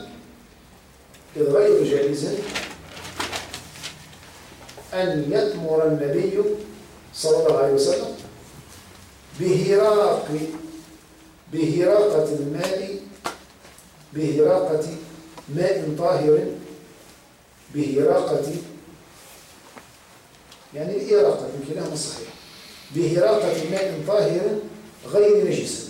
[SPEAKER 1] بهراقة ماء طاهر، يعني الإراقة من كلامه الصحيح، بهراقة ماء طاهر غير نجس.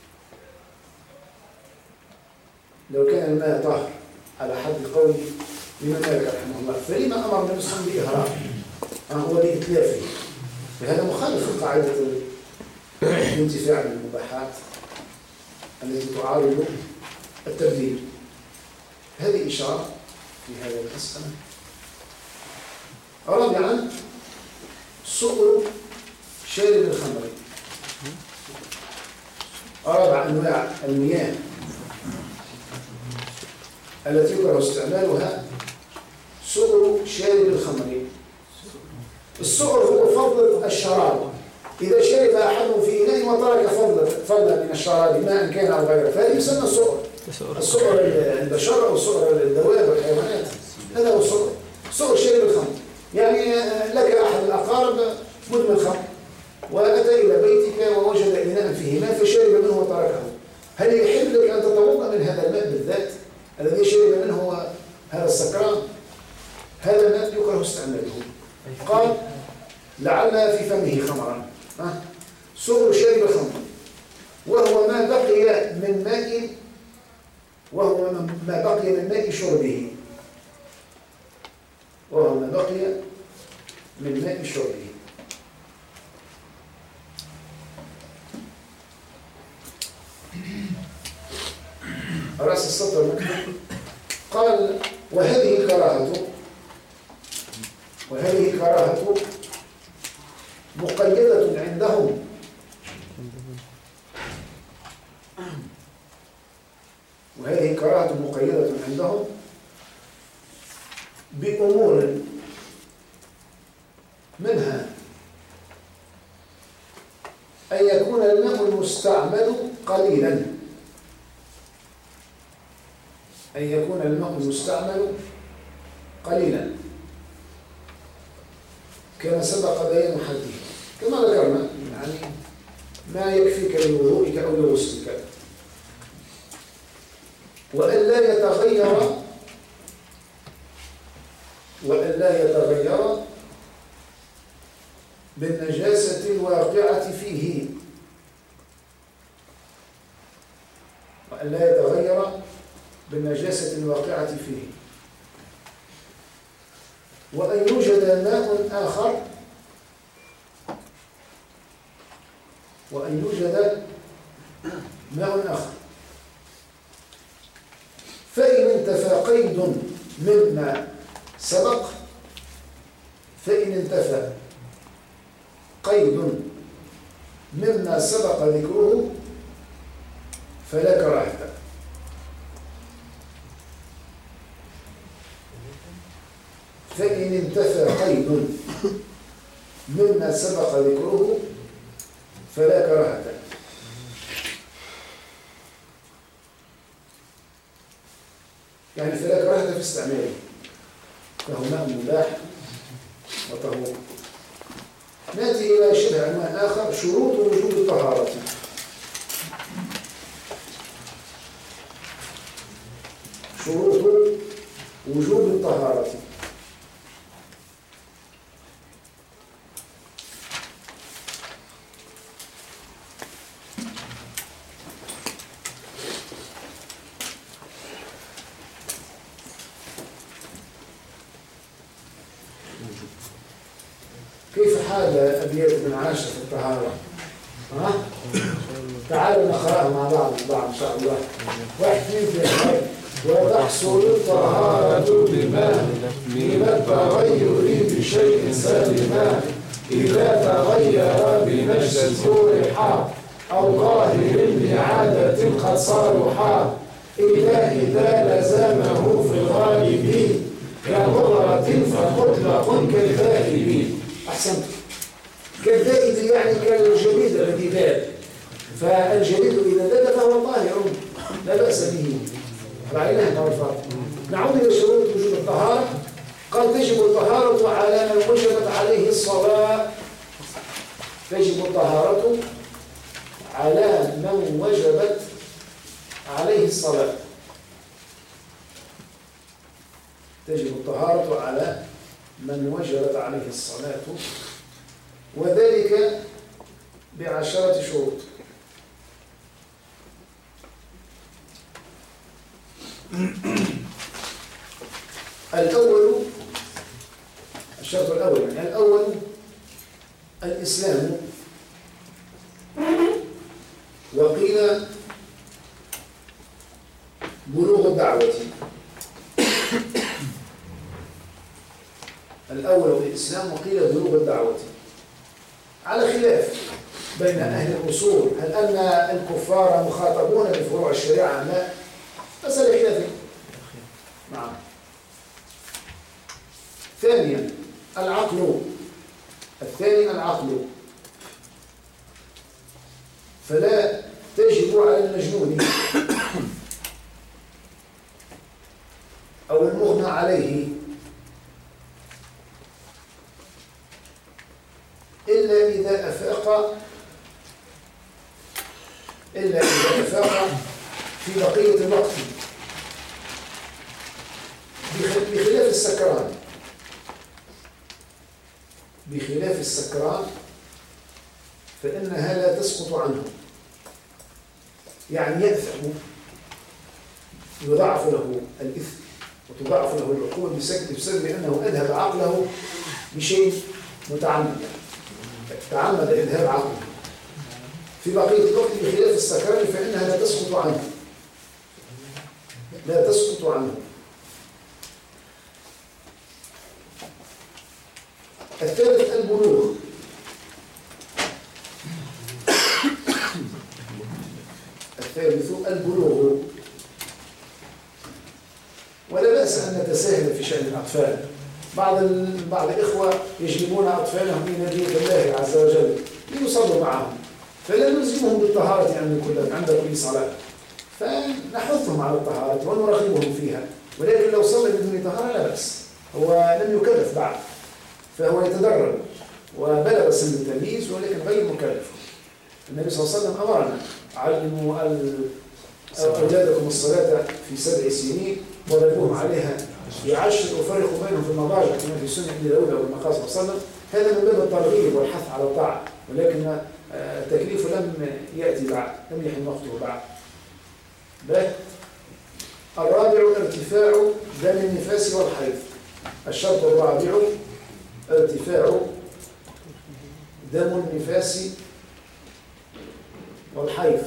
[SPEAKER 1] لو كان الماء طاهر على حد قول الإمام مالك رحمه الله، فلما أمر النبي صلى الله عليه وسلم بإهراقه؟ هو لإتلافه. فهذا مخالف لقاعدة الانتفاع بالمباحات التي تعارض التبذير. هذه إشارة في هذه المسألة. رابعا سؤر شارب الخمر. رابع أنواع المياه التي يكره استعمالها سؤر شارب الخمر. السؤر هو فضل الشراب. إذا شرب أحدهم في إناء وترك فضلا من الشراب ماء كان أو غيره فهذا يسمى السؤر. السؤر البشر أو السؤر الدواب والحيوانات، هذا هو السؤر. سؤر شارب الخمر يعني لك أحد الأقارب مدمن خمر وأتى إلى بيتك ووجد إناء فيه ماء فشرب منه وتركه، هل يحل لك أن تتوضأ من هذا الماء بالذات الذي شرب منه هذا السكران؟ هذا الماء يكره استعماله. قال لعل في فمه خمرا. سؤر شارب الخمر وهو ما بقي من ماء شربه. رأس السطر مكتوب. قال وهذه كراهة مقيدة عندهم بأمور منها أن يكون الماء المستعمل قليلا كما سبق بيان حده، كما ذكرنا يعني ما يكفيك لوضوئك أو لغسلك، وألا يتغير بالنجاسة الواقعة فيه، وألا يتغير بالنجاسة الواقعة فيه، وأن يوجد ماء آخر، فإن انتفى قيد مما سبق، ذكره فلا كراهة. فإن انتفى قيد مما سبق ذكره فلا كراهة. يعني فلا كراهة في استعماله، فهو ماء مباح وطهور. نأتي إلى شبه عنوان آخر: شروط وجوب الطهارة. شروط وجوب الطهارة. كيف حال أبيات ابن عاشر في الطهارة؟ تعالوا نقرأها مع بعض إن شاء الله. 1 2 3. وتحصل الطهارة بما من التغير بشيء سلما، إذا تغير بنجس ريحا أو ظاهر لعادة قد صالحا، إذا لزمه في الغالب كمرة فمطلق كالذائب. أحسنت. كالذائب يعني كالجليد الذي ذاب، فالجليد إذا ذاب فهو طاهر لا بأس به. رأيناها الفرق. نعود إلى شروط وجوب الطهارة. قال: تجب الطهارة على من وجبت عليه الصلاة. تجب الطهارة على من وجبت عليه الصلاة. تجب الطهارة على من وجبت عليه الصلاة، وذلك ب10 شروط. الشرط الأول الإسلام، وقيل بلوغ الدعوة. الأول الإسلام وقيل بلوغ الدعوة، على خلاف بين أهل الأصول هل أن الكفار مخاطبون بفروع الشريعة أم لا؟ مسألة خلافية. نعم. ثانيا العقل. فلا تجب على المجنون أو المغمى عليه إلا إذا أفاق في بقية الوقت، بخلاف السكران فإنها لا تسقط عنه، يعني يأثم، يضاعف له الإثم وتضاعف له العقوبة بسبب أنه أذهب عقله بشيء متعمد، تعمد إذهاب عقله في بقية الوقت، بخلاف السكران فإنها لا تسقط عنه. الثالث البلوغ. ولا بأس أن نتساهل في شأن الأطفال. بعض الإخوة يجلبون أطفالهم إلى بيت الله عز وجل ليصلوا معهم، فلا نلزمهم بالطهارة عند كل صلاة، فنحثهم على الطهارة ونرغبهم فيها، ولكن لو صلى بدون طهارة لا بأس، هو لم يكلف بعد فهو يتدرب وبلغ سن التمييز ولكن غير مكلف. النبي صلى الله عليه وسلم أمرنا علموا أولادكم الصلاة في 7 سنين وضربوهم عليها في 10 وفرقوا بينهم في المضاجع كما في السنة الأولى والمقاصد صلى الله عليه وسلم. هذا من باب الترغيب والحث على الطاعة، ولكن التكليف لم يأتي بعد، لم يحل وقته بعد. الرابع ارتفاع دم النفاس والحيض. الشرط الرابع ارتفاع دم النفاس والحيض.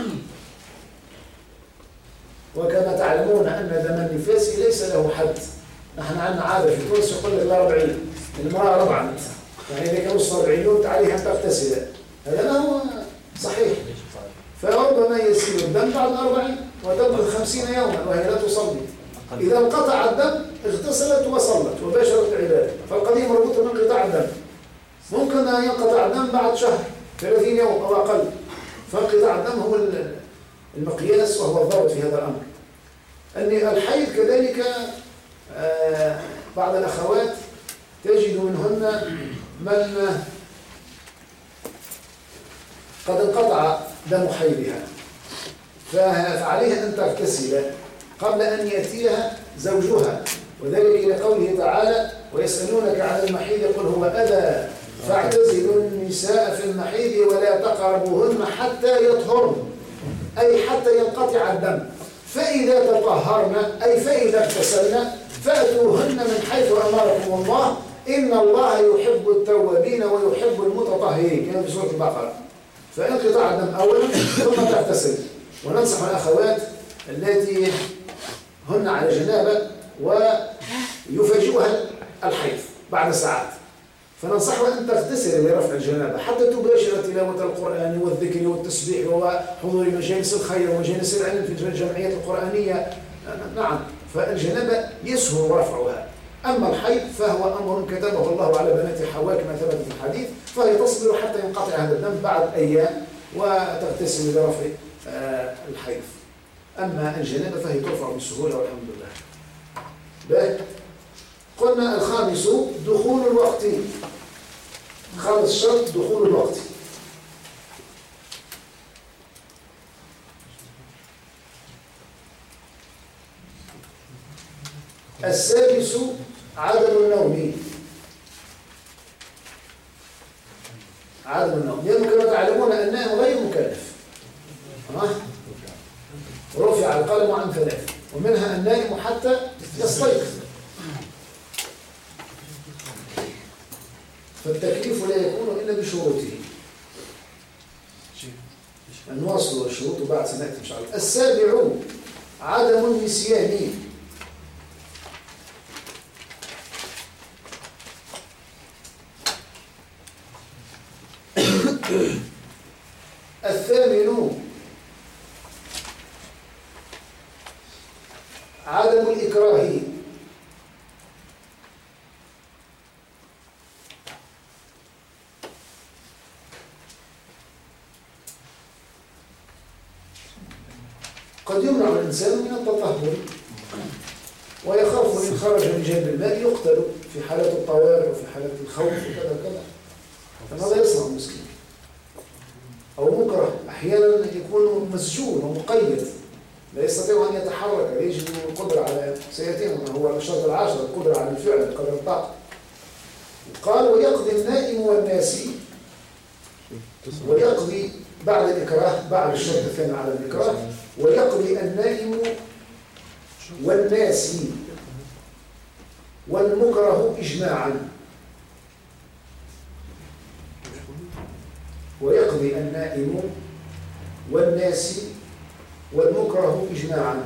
[SPEAKER 1] وكما تعلمون أن دم النفاس ليس له حد. نحن عندنا عادة في تونس يقول لك لا 40 المرأة 4 يعني إذا كان وصل 40 يوم عليها أن تغتسل، هذا لا هو صحيح. فربما يسير الدم بعد 40 وتبلغ 50 يوما وهي لا تصلي. إذا انقطع الدم اغتسلت وصلت وباشرت العبادة، فالقضية مربوطة من انقطاع الدم. ممكن أن ينقطع الدم بعد شهر 30 يوم أو أقل، فانقطاع الدم هو المقياس وهو الضابط في هذا الأمر. أن الحيض كذلك بعض الأخوات تجد منهن من قد انقطع دم حيضها فعليها أن تغتسل قبل أن يأتيها زوجها، وذلك إلى قوله تعالى ويسألونك عن المحيض قل هو أذى فاعتزلوا النساء في المحيض ولا تقربوهن حتى يطهرن، أي حتى ينقطع الدم. فإذا تطهرن أي فإذا اغتسلن فأتوهن من حيث أمركم الله إن الله يحب التوابين ويحب المتطهرين كما في سورة البقرة. فانقطاع الدم أولا ثم تغتسل. وننصح الأخوات التي هن على جنابة ويفاجئها الحيض بعد ساعات، فننصحها أن تغتسل لرفع الجنابة حتى تباشر تلاوة القرآن والذكر والتسبيح وحضور مجالس الخير ومجالس العلم في الجمعيات القرآنية. نعم، فالجنابة يسهل رفعها. أما الحيض فهو أمر كتبه الله على بنات حواء كما ثبت في الحديث، فهي تصبر حتى ينقطع هذا الدم بعد أيام وتغتسل لرفع الحيض. أما الجنابة فهي ترفع بسهولة والحمد لله. قلنا الخامس دخول الوقت. خامس شرط دخول الوقت. السادس عدم النوم. عدم النوم لأنه كما تعلمون أنه غير مكلف. رفع القلم عن 3 ومنها النائم حتى يستيقظ. فالتكليف لا يكون إلا بشروطه. نواصل الشروط بعد سنأتي إن شاء الله. السابع عدم النسيان. الثامن عدم الإكراه. قد يمنع الإنسان من التطهر ويخاف إن خرج من جانب الماء يقتل في حالة الطوارئ وفي حالة الخوف وكذا كذا، فماذا يصنع المسكين؟ أو مكره، أحيانا يكون مسجون ومقيد لا يستطيع أن يتحرك، لا يجد القدرة على سيتم هو الشرط العاشر القدرة على الفعل بقدر الطاقة. قال ويقضي النائم والناسي. ويقضي بعد الإكراه، بعد الشرط الثاني على الإكراه، ويقضي النائم والناسي والمكره إجماعا. ويقضي النائم والناسي والمكره إجماعا.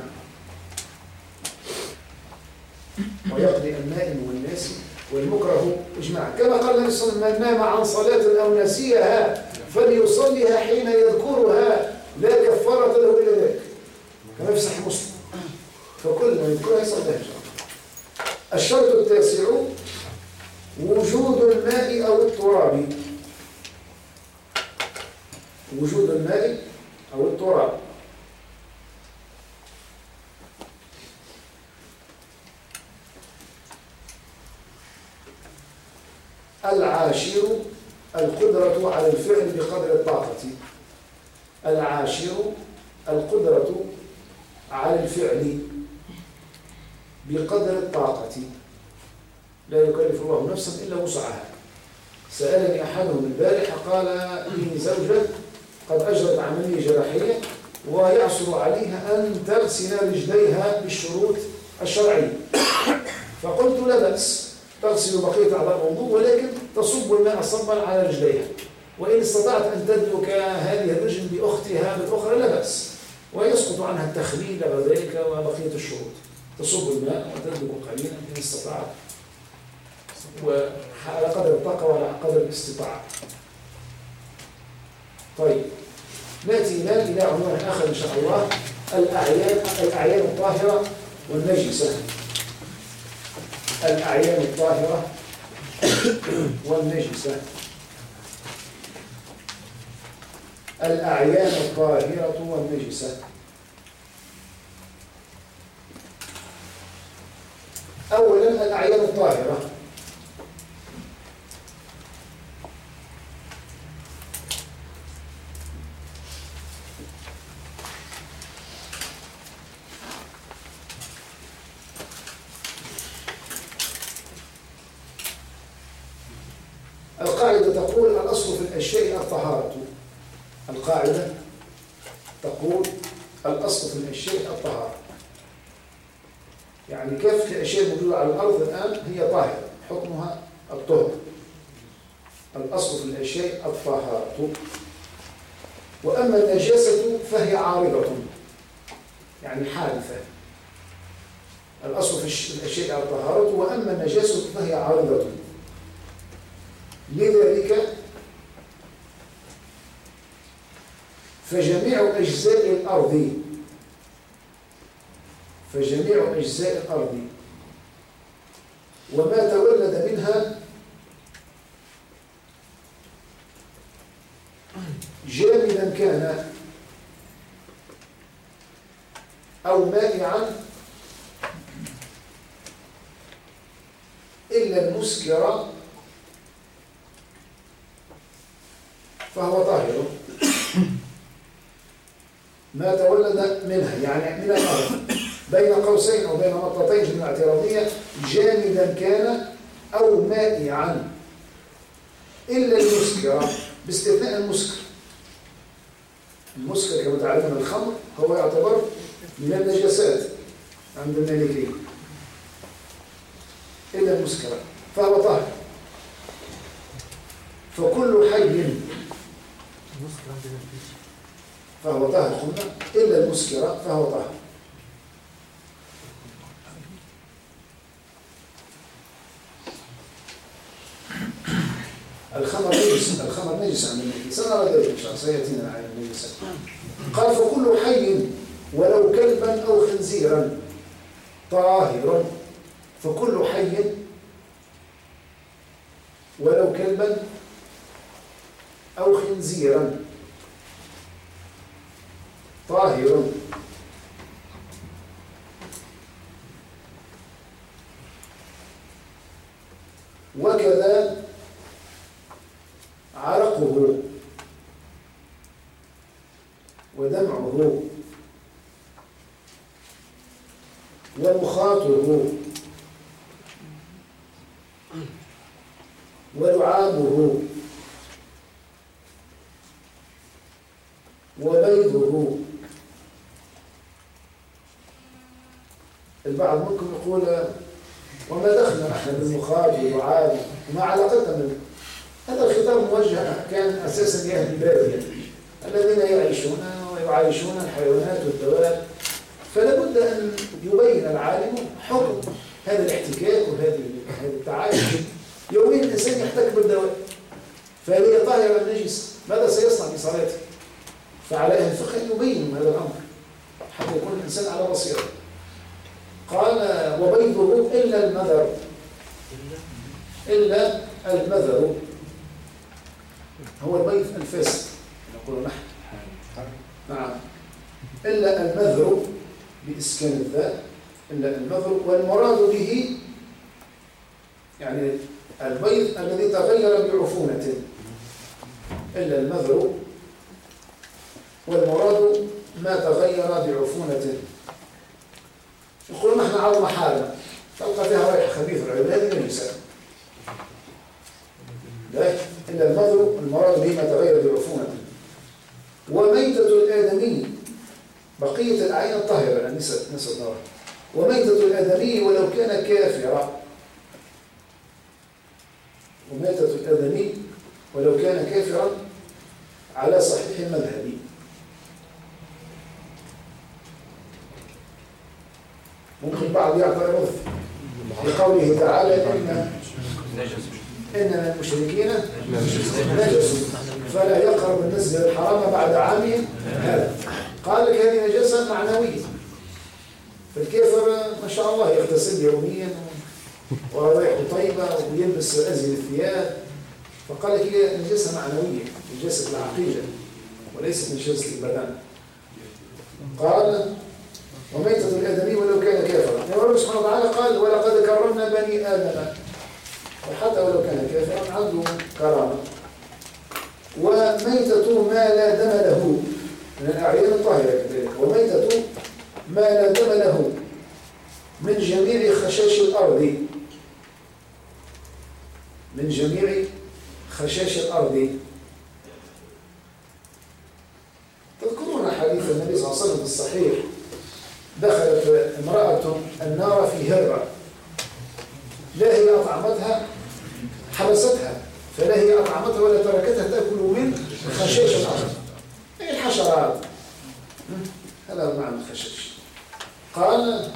[SPEAKER 1] ويقضي النائم والناسي والمكره إجماعا كما قال النبي صلى الله عليه وسلم من نام عن صلاة أو نسيها فليصليها حين يذكرها لا كفارة له إلا ذلك كما في صحيح مسلم. فكل من يذكرها يصليها إن شاء الله. الشرط التاسع وجود الماء أو التراب. وجود الماء أو التراب. العاشر القدرة على الفعل بقدر الطاقة. العاشر القدرة على الفعل بقدر الطاقة، لا يكلف الله نفسا إلا وسعها. سألني أحدهم البارحة قال لي زوجة قد أجرت عملية جراحية ويعصر عليها أن تغسل رجليها بالشروط الشرعية، فقلت لا بأس، تغسل بقية أعضاء الوضوء ولكن تصب الماء صبا على رجليها، وإن استطعت أن تدلك هذه الرجل بأختها بالأخرى لا بأس، ويسقط عنها التخليل بعد ذلك وبقية الشروط. تصب الماء وتدلك قليلا إن استطعت، وعلى قدر الطاقة وعلى قدر الاستطاعة. طيب نأتي الآن إلى عنوان آخر إن شاء الله، الأعيان الطاهرة والنجسة. الأعيان الطاهرة والنجسة. الأعيان الطاهرة والنجسة. أولا الأعيان الطاهرة، القاعدة تقول الأصل في الأشياء الطهارة. القاعدة تقول الأصل في الأشياء الطهارة، يعني كافة الأشياء الموجودة على الأرض الآن هي طاهرة، حكمها الطهر. الأصل في الأشياء الطهارة. وأما النجاسة فهي عارضة، يعني حادثة. الأصل في الأشياء الطهارة، وأما النجاسة فهي عارضة. لذلك فجميع أجزاء الأرض وما تولد منها جامدا كان أو مائعا إلا المسكر فهو طاهر. ما تولد منها يعني من الأرض بين قوسين أو بين نقطتين جملة اعتراضية، جامدا كان أو مائعا إلا المسكر، باستثناء المسكر. المسكر كما تعلمون الخمر هو يعتبر من النجاسات عند المالكية، إلا المسكر فهو طاهر. فكل حي فهو طاهر قلنا، إلا المسكر فهو طاهر. الخمر نجس عند المالكية، سنرى ذلك إن شاء الله، سيأتينا على النجاسة. قال فكل حي ولو كلبا أو خنزيرا طاهر. فكل حي ولو كلبا أو خنزيرا طاهر. وكذا عرقه ودمعه ومخاطه ولعابه وبيضه. البعض ممكن يقول وما دخلنا احنا بالمخاط واللعاب وما علاقتنا منه. هذا الخطاب موجه كان اساسا لاهل الباديه الذين يعيشون الحيوانات والدواب، فلا بد ان يبين العالم حكم هذا الاحتكاك وهذا التعايش. يوميا الانسان يحتك بالدواب، فهي طاهره النجس، ماذا سيصنع في صلاته؟ فعلى اهل الفقه ان يبين هذا الامر حتى يكون الانسان على بصيره. قال وبيضه الا المذر هو البيض الفاسد نقول نحن، نعم، الا المذر باسكان الذال، الا المذر، والمراد به يعني البيض الذي تغير بعفونة إلا المذر، والمراد ما تغير بعفونة. يقول نحن على محارم تلقى فيها رائحة خبيثة هذه نجسة، إلا المذر المراد به ما تغير بعفونة. وميتة الآدمي بقية الأعين الطاهرة نسأل الله. وميتة الآدمي ولو كان كافرا، وميتة الآدمي ولو كان كافرا على صحيح المذهب. ممكن بعض يعترض بقوله تعالى إن المشركين نجس فلا يقرب المسجد الحرام بعد عامهم هذا. قال لك هذه نجاسة معنوية، فالكافر ما شاء الله يغتسل يوميا ورائحه طيبة ويلبس أزين الثياب، فقال لك هي نجاسة معنوية، نجاسة العقيدة وليست نجاسة البدن. قال وميتة الآدمي ولو كان كافرا. الله سبحانه وتعالى قال ولقد كرمنا بني آدم، وحتى ولو كان كافرا عنده كرامة. وميتة ما لا دم له من الأعيان الطاهرة كذلك. وميتة ما لا دم له من جميع خشاش الأرض، من جميع خشاش الأرض. تذكرون حديث النبي صلى الله عليه وسلم في الصحيح، دخلت امرأة النار في هرة، لا هي أطعمتها حبستها، فلا هي أطعمتها ولا تركتها تأكل من خشاش الأرض، أي الحشرات. هذا هو معنى الخشاش. قال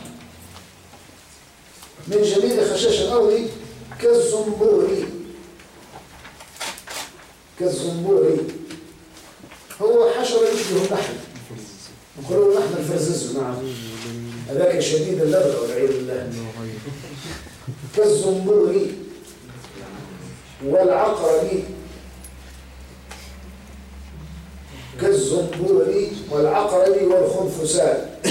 [SPEAKER 1] من جميع خشاش الأرض كالزنبور. كالزنبور هو حشرة يشبه النحل، نقولوا نحن الفرزز. نعم، هذاك شديد اللدغة والعياذ بالله. كالزنبور والعقرب. كالزنبور والعقرب والخنفساء.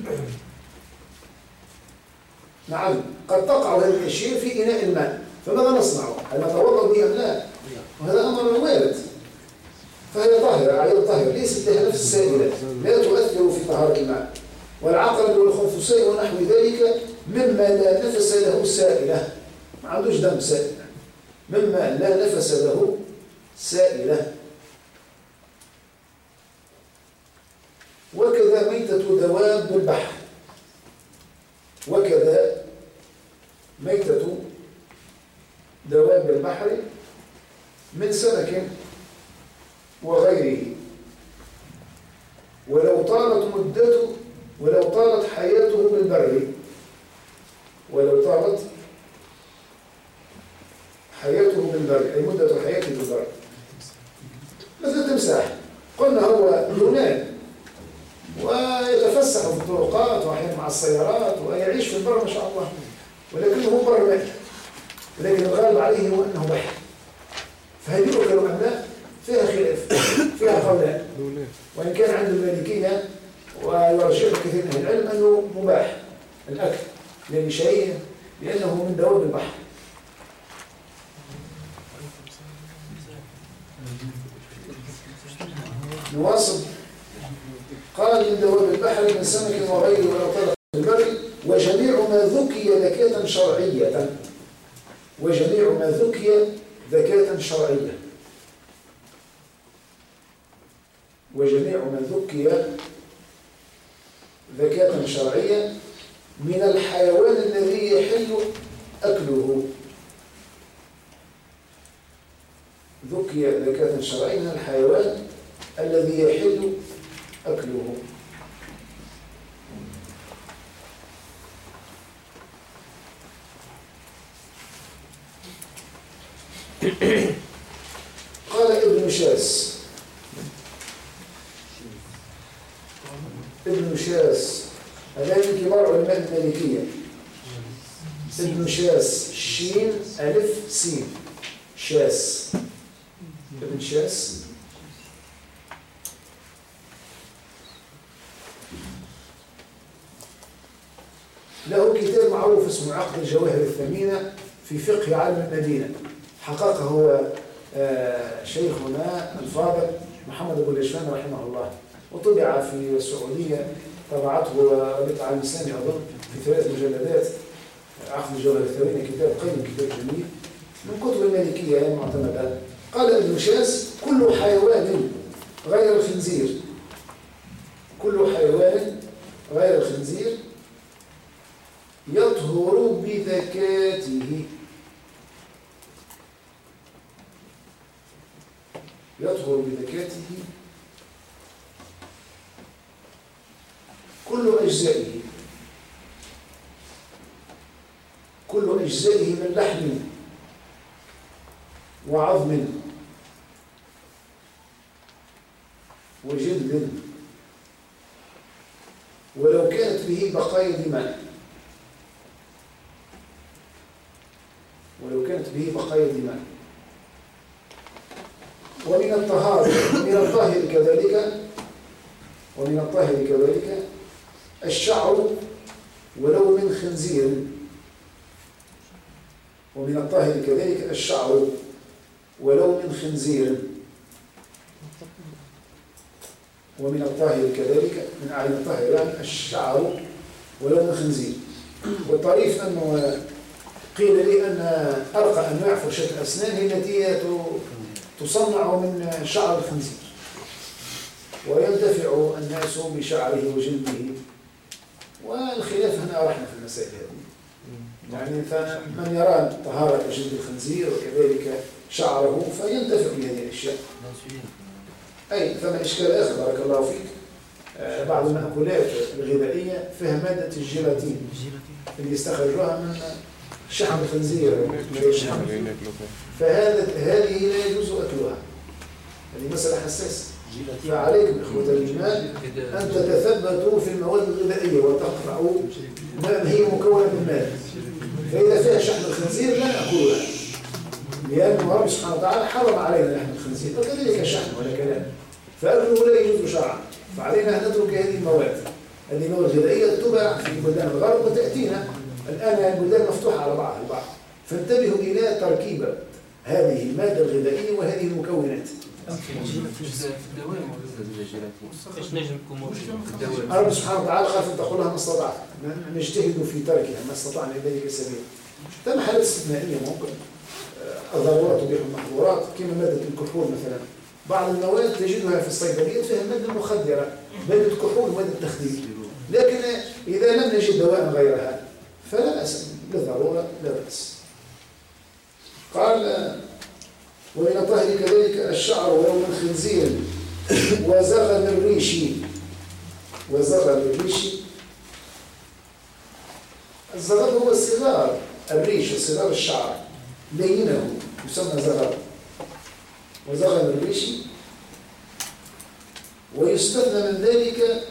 [SPEAKER 1] نعم، قد تقع هذه الأشياء في إناء الماء، فماذا نصنع؟ هل نتوضأ به أم لا؟ وهذا أمر وارد. فهي طاهرة، أعيان طاهرة، ليست لها نفس السائلة، لا تؤثر في طهارة الماء. والعقرب والخنفساء ونحو ذلك مما لا نفس له سائلة، ما عندوش دم سائل، مما لا نفس له سائلة. وكذا ميتة دواب البحر. وكذا ميتة دواب البحر من سمك وغيره، ولو طالت حياته بالبر، ولو طالت حياته بالبر، أي مدة حياته بالبر. مثل التمساح، قلنا هو يونان ويتفسح في الطرقات وأحيانا مع السيارات ويعيش في البر ما شاء الله، ولكنه بر مائي، ولكن الغالب عليه هو أنه بحر. فهل يؤكل أم لا؟ فيها خلاف، فيها قولان، وإن كان عند المالكية ويرجح كثير من العلم أنه مباح الأكل لأنه من دواب البحر. نواصل. قال من دواب البحر من سمك وغيره ولو طلق البر. وجميع ما ذكي ذكاة شرعية. وجميع ما ذكي ذكاة شرعية. وجميع ما ذكي ذكاة شرعية من الحيوان الذي يحل أكله. ذكي ذكاة شرعية من الحيوان الذي يحل أكله. قال ابن شاس، ابن شاس هذا من كبار علماء المالكية. ابن شاس شين ألف سين، شاس، ابن شاس. له كتاب معروف اسمه عقد الجواهر الثمينة في فقه عالم المدينة حققه شيخنا الفاضل محمد أبو الإشفان رحمه الله، وطبع في السعودية، طبعته رابطة العالم الإسلامي أظن في 3 مجلدات، عقد الجوهر الثمين، كتاب قيم، كتاب جميل من كتب المالكية المعتمدة. قال ابن شاذ: كل حيوان غير الخنزير، كل حيوان غير الخنزير يطهر بذكاته، يطهر بذكاته كل أجزائه، كل أجزائه من لحم وعظم وجلد، ولو كانت به بقايا دماء، ولو كانت به بقايا دماء. ومن الطهارة، من الطاهر كذلك، ومن الطاهر كذلك الشعر ولو من خنزير، ومن الطاهر كذلك الشعر ولو من خنزير، ومن الطاهر كذلك من أعين الطاهران الشعر ولو من خنزير. والطريف أنه قيل لي أن أرقى أنواع فرشة الأسنان هي التي تصنع من شعر الخنزير، وينتفع الناس بشعره وجلده، والخلاف هنا رحنا في المسائل هذه. يعني من يرى طهارة جلد الخنزير وكذلك شعره فينتفع بهذه الأشياء. أي ثم إشكال آخر بارك الله فيك، بعض المأكولات الغذائية فيها مادة الجيلاتين اللي يستخرجوها من شحم الخنزير، فهذه لا يجوز أكلها، هذه مسألة حساسة. فعليكم إخوة الإيمان أن تتثبتوا في المواد الغذائية وتقرأوا ما هي مكونة من ماذا. فإذا فيها شحم الخنزير لا نأكلها، لأن رب سبحانه وتعالى حرم علينا لحم الخنزير، وكذلك شحم ولا كلام، فأكله لا يجوز شرعا. فعلينا أن نترك هذه المواد، هذه المواد الغذائية تباع في بلدان الغرب وتأتينا الآن البلدان مفتوحة على بعضها البعض، فانتبهوا إلى تركيبة هذه المادة الغذائية وهذه المكونات.
[SPEAKER 4] ايش نجم نكون موجودين في الدوام؟
[SPEAKER 1] رب سبحانه وتعالى قال فاتقوا لها ما استطعتم، نجتهد في تركها ما استطعنا إلى ذلك السبيل. ثم حالات استثنائية ممكن، الضرورات تبيح المحظورات، كما مادة الكحول مثلا، بعض المواد تجدها في الصيدليات فيها مادة مخدرة، مادة كحول ومادة تخدير، لكن إذا لم نجد دواء غيرها فلا بأس، بالضرورة لا بأس. قال: ومن الطهر كذلك الشعر ولو من خنزير وزغم الريش، وزغم الريش، الزغم هو الصغار الريش، صغار الشعر لينه يسمى زغم، وزغم الريش. ويستثنى من ذلك،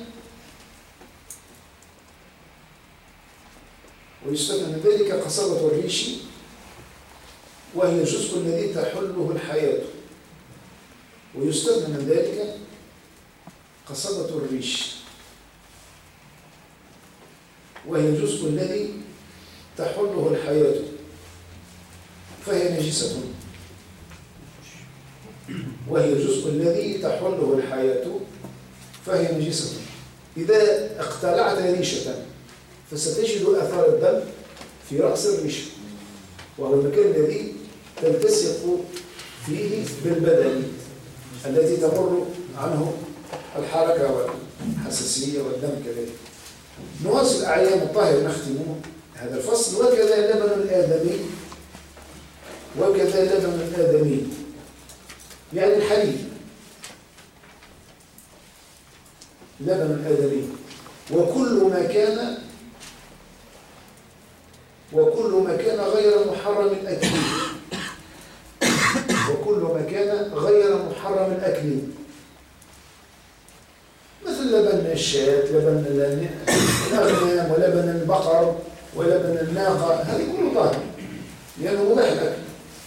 [SPEAKER 1] ويستثنى من ذلك قصبة الريش، وهي الجزء الذي تحله الحياة. ويستثنى من ذلك قصبة الريش، وهي الجزء الذي تحله الحياة، فهي نجسة، وهي الجزء الذي تحله الحياة فهي نجسة. إذا اقتلعت ريشة فستجد أثار الدم في رأس الريشة، وهو المكان الذي تلتصق فيه بالبدن التي تمر عنه الحركة والحساسية والدم كذلك. نواصل أعيان الطاهر، نختم هذا الفصل. وكذا لبن الآدمي، وكذا لبن الآدمي يعني الحليب، لبن الآدمي، وكل ما كان غير محرم الأكل، وكل ما كان غير محرم الأكل، مثل لبن الشاة، لبن الأغنام، ولبن البقر، ولبن الناقة، هذه كله طاهر لأنه مباح الأكل.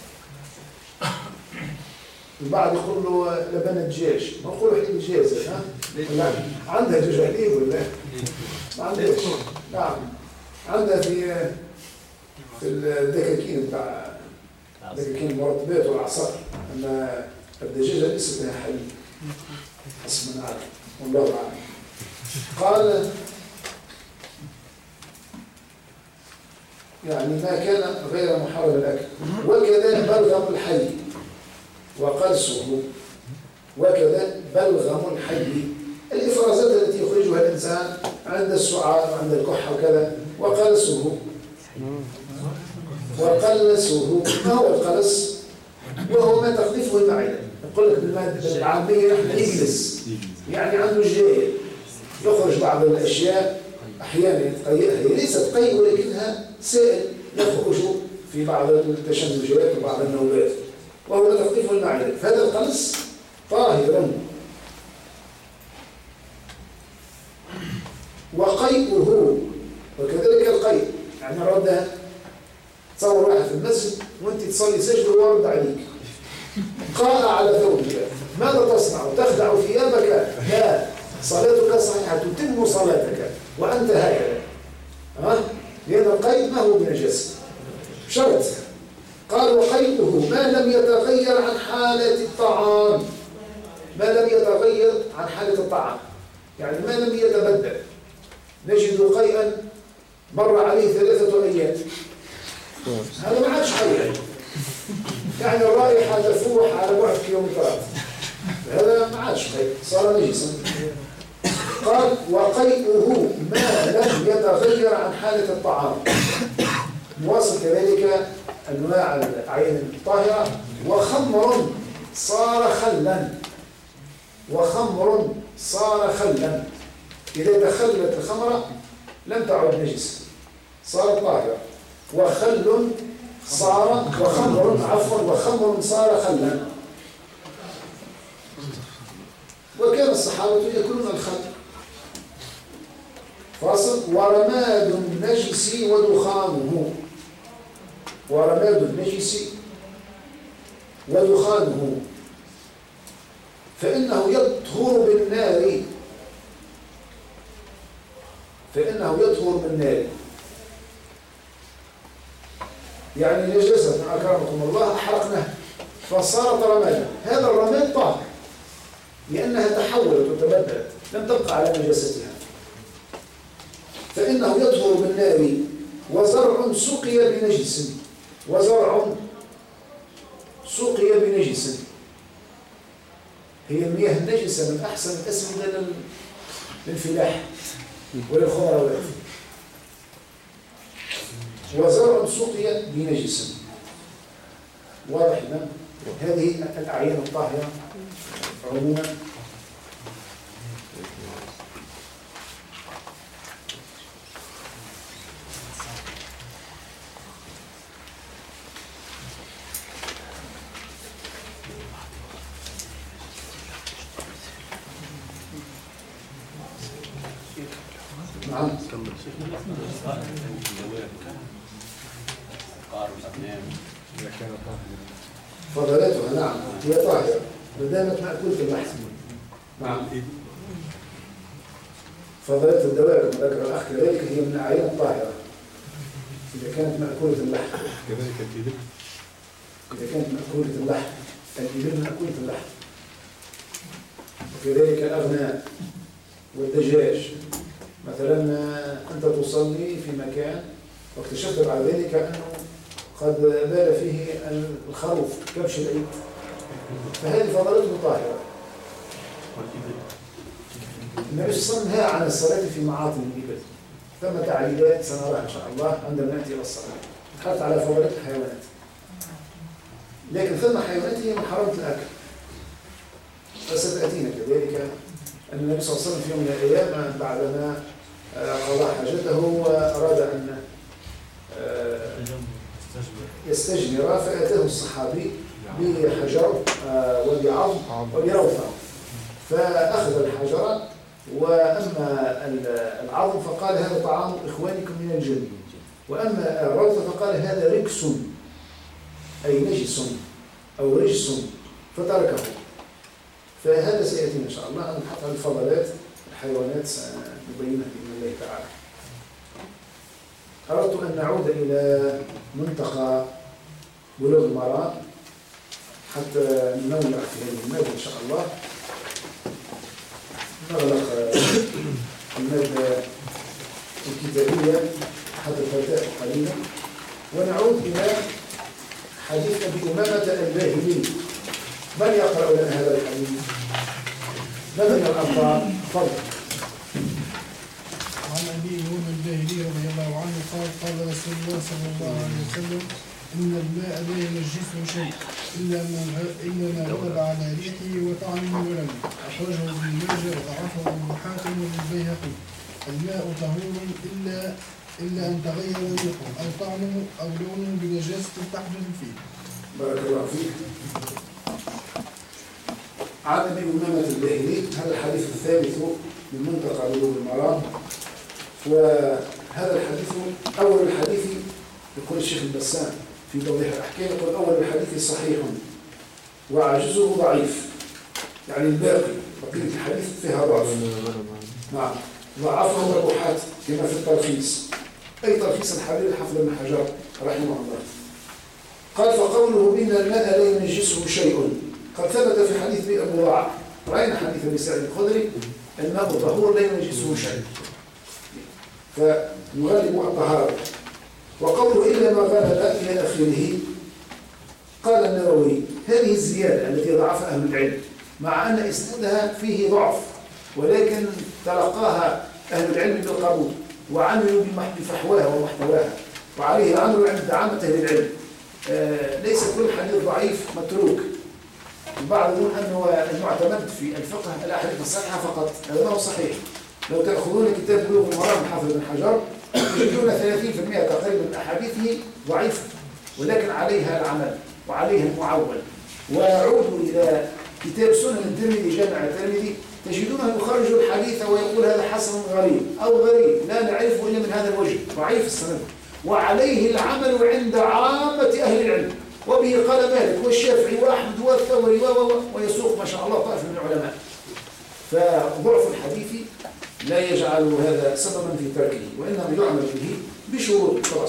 [SPEAKER 1] البعض يقول له لبن الدجاج، ما نقولوا حليب الدجاج، لا عندها دجاج حليب ولا ما عندهاش؟ نعم عندها في في الدكاكين بتاع الدكاكين المرطبات والعصائر، أما الدجاجة ليست لها حليب حسب ما نعرف والله أعلم. قال يعني ما كان غير محرم الأكل، وكذا بلغم الحي وقرصه، وكذا بلغم الحي الإفرازات التي يخرجها الإنسان عند السعال وعند الكحة وكذا. وقلسه، ما هو القلس؟ وهو ما تقذفه المعدة. يقول لك بالعامية احنا يجلس، يعني عنده الجيل يخرج بعض الأشياء أحيانا هي ليست قيء ولكنها سائل يخرج في بعض التشنجات وبعض النوبات، وهو ما تقذفه المعدة. فهذا القلس طاهر. وقيئه وكذلك القيء، يعني ردها. تصور واحد في المسجد وانت تصلي سجد وهو رد عليك، قاء على ثوبك، ماذا تصنع؟ تخدع ثيابك؟ لا، صلاتك صحيحة، تتم صلاتك وأنت هكذا. لأن القيء ما هو بنجاسة شرط. قال وقيئه ما لم يتغير عن حالة الطعام، ما لم يتغير عن حالة الطعام، يعني ما لم يتبدل. نجد قيئا مر عليه 3 أيام، هذا ما عادش قيء، يعني الرائحة تفوح على بعد كيلومترات، هذا ما عادش قيء، صار نجسا. قال وقيئه ما لم يتغير عن حالة الطعام. نواصل كذلك أنواع الأعيان الطاهرة. وخمر صار خلا، وخمر صار خلا، إذا تخلت الخمرة لم تعد نجسة، صارت طاهرة. وخل صار وخمر صار خلا. وكان الصحابة يأكلون الخل. فاصل. ورماد النجس ودخانه، ورماد النجس ودخانه فإنه يطهر بالنار، بالنار. يعني نجاسة أكرمكم الله أحرقناها فصارت رمادا، هذا الرماد طاهر لأنها تحولت وتبدلت، لم تبقى على نجاستها. فإنه يطهر بالنار. وزرع سقي بنجس، وزرع سقي بنجس، هي المياه النجسة من أحسن الأسمدة للفلاح وللخضروات. وزرع سقي بنجس. واضح لنا هذه الأعيان الطاهرة عموما. نعم. فضلاتها نعم هي طاهرة ما دامت مأكولة اللحم. نعم. فضلات الدواب كما ذكر الأخ كذلك هي من الأعيان الطاهرة إذا كانت مأكولة اللحم.
[SPEAKER 5] كذلك الإبل.
[SPEAKER 1] إذا كانت مأكولة اللحم، الإبل مأكولة اللحم. وكذلك الأغنام والدجاج. مثلا أنت تصلي في مكان واكتشفت بعد ذلك أنه قد بال فيه الخروف كبش العيد، فهذه فضلته طاهرة. النبي صلى الله عليه وسلم نهى عن الصلاة في معاطن الإبل، ثم تعليلات سنراها إن شاء الله عندما نأتي إلى الصلاة. تحدث على فضلات الحيوانات، لكن ثم حيوانات هي محرمة الأكل، فستأتينا كذلك أن النبي صلى الله عليه وسلم في يوم من الأيام بعدما قضى حاجته وأراد أن يستجمر، فأتاه الصحابي بحجر وبعظم وبروثة، فأخذ الحجر وأما العظم فقال هذا طعام إخوانكم من الجن، وأما الروثة فقال هذا ركس أي نجس أو رجس فتركه. فهذا سيأتينا إن شاء الله أن نحط الفضلات الحيوانات سنبينها بإذن الله تعالى. أردت أن نعود إلى منطقة بلوغ المرام حتى ننوع في هذه المادة إن شاء الله. نغلق المادة الكتابية حتى ترتاح قليلا ونعود إلى حديث أبي أمامة الباهلي. من يقرأ لنا هذا الحديث؟ من من الأنصار؟ تفضل.
[SPEAKER 5] عن أبي أمامة الباهلي رضي الله عنه قال قال رسول الله صلى الله عليه وسلم إن الماء لا ينجسه شيء إلا ما غلب على ريحه وطعمه ولونه. أخرجه ابن ماجه وضعفه أبو حاتم والبيهقي. الماء طهور إلا أن تغير ريحه أو طعمه أو لونه بنجاسة تحدث فيه.
[SPEAKER 1] بارك الله فيك. عن أبي أمامة الباهلي. هذا الحديث الثالث من منطقة بلوغ المرام. وهذا الحديث أول الحديث يقول الشيخ البسام في توضيح الأحكام، يقول أول الحديث صحيح وعاجزه ضعيف، يعني الباقي بقية الحديث فيها ضعف. نعم، ضعفه أبو حاتم كما في التلخيص، أي تلخيص الحبيب الحافظ بن حجر رحمه الله. قال فقوله إن الماء لا ينجسه شيء قد ثبت في حديث ابي بضاعة. رأينا حديث ابي سعيد الخدري الماء طهور لا ينجسه شيء، فنغلب الطهارة. وقوله إلا ما غلب إلى آخره. قال النووي هذه الزيادة التي ضعفها أهل العلم مع أن إسنادها فيه ضعف، ولكن تلقاها أهل العلم بالقبول وعملوا بفحواها ومحتواها، وعليه الأمر عند عامة أهل العلم. ليس كل حديث ضعيف متروك. البعض يقول أنه المعتمد في الفقه الأحاديث الصحيحة فقط، هذا ما هو صحيح. لو تأخذون كتاب بلوغ المرام حافظ بن حجر تجدون 30% تقريبا من أحاديثه ضعيفة، ولكن عليها العمل وعليها المعول. وعودوا إلى كتاب سنن الترمذي جامع الترمذي تجدونه يخرج الحديث ويقول هذا حسن غريب أو غريب لا نعرفه إلا من هذا الوجه، ضعيف السند، وعليه العمل عند عامة أهل العلم. وبه قال مالك والشافعي وأحمد والثوري ويسوق ما شاء الله طائف من العلماء. فضعف الحديث لا يجعل هذا سببا في تركه، وإنما يعمل به بشروط طبعا.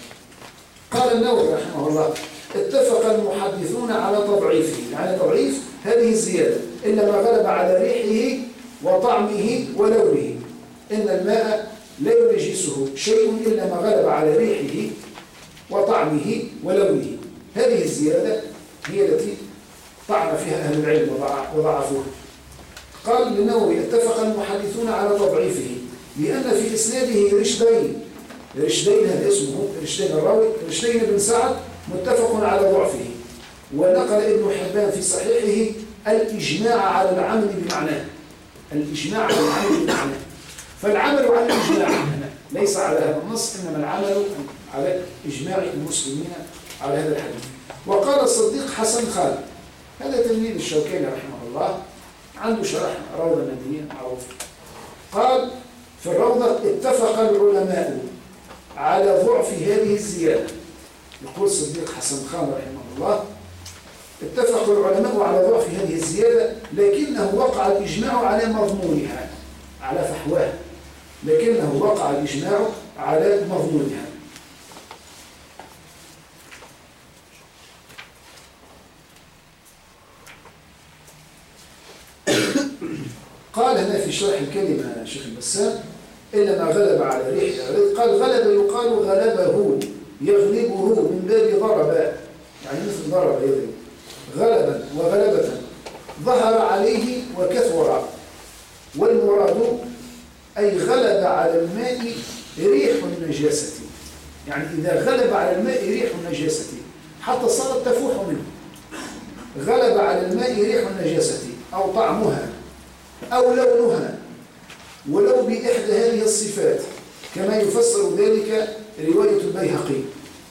[SPEAKER 1] قال النووي رحمه الله اتفق المحدثون على تضعيفه، يعني تضعيف هذه الزيادة إلا ما غلب على ريحه وطعمه ولونه. إن الماء لا ينجسه شيء إلا ما غلب على ريحه وطعمه ولونه. هذه الزيادة هي التي طعن فيها أهل العلم وضعفوها. قال النووي اتفق المحدثون على تضعيفه لأن في إسناده رشدين هذا اسمه رشدين الراوي، رشدين بن سعد متفق على ضعفه. ونقل ابن حبان في صحيحه الإجماع على العمل بمعناه، الإجماع على العمل بمعناه. فالعمل على الإجماع ليس على هذا النص، إنما العمل على إجماع المسلمين على هذا الحديث. وقال الصديق حسن خالد، هذا تلميذ الشوكاني رحمه الله، عنده شرح روضة النبيين معروف. قال في الروضة اتفق العلماء على ضعف هذه الزيادة. يقول الصديق حسن خان رحمه الله اتفق العلماء على ضعف هذه الزيادة، لكنه وقع الإجماع على مضمونها، على فحواها، لكنه وقع الإجماع على مضمونها. قال هنا في شرح الكلمة شيخ البسام إلا ما غلب على ريحه. قال غلب يقال غلبه، يغلبه من باب ضرب، يعني مثل ضرب يضرب، غلبا وغلبة ظهر عليه وكثر. والمراد أي غلب على الماء ريح النجاسة، يعني إذا غلب على الماء ريح النجاسة حتى صارت تفوح منه. غلب على الماء ريح النجاسة أو طعمها أو لونها، ولو بإحدى هذه الصفات، كما يفسر ذلك رواية البيهقي.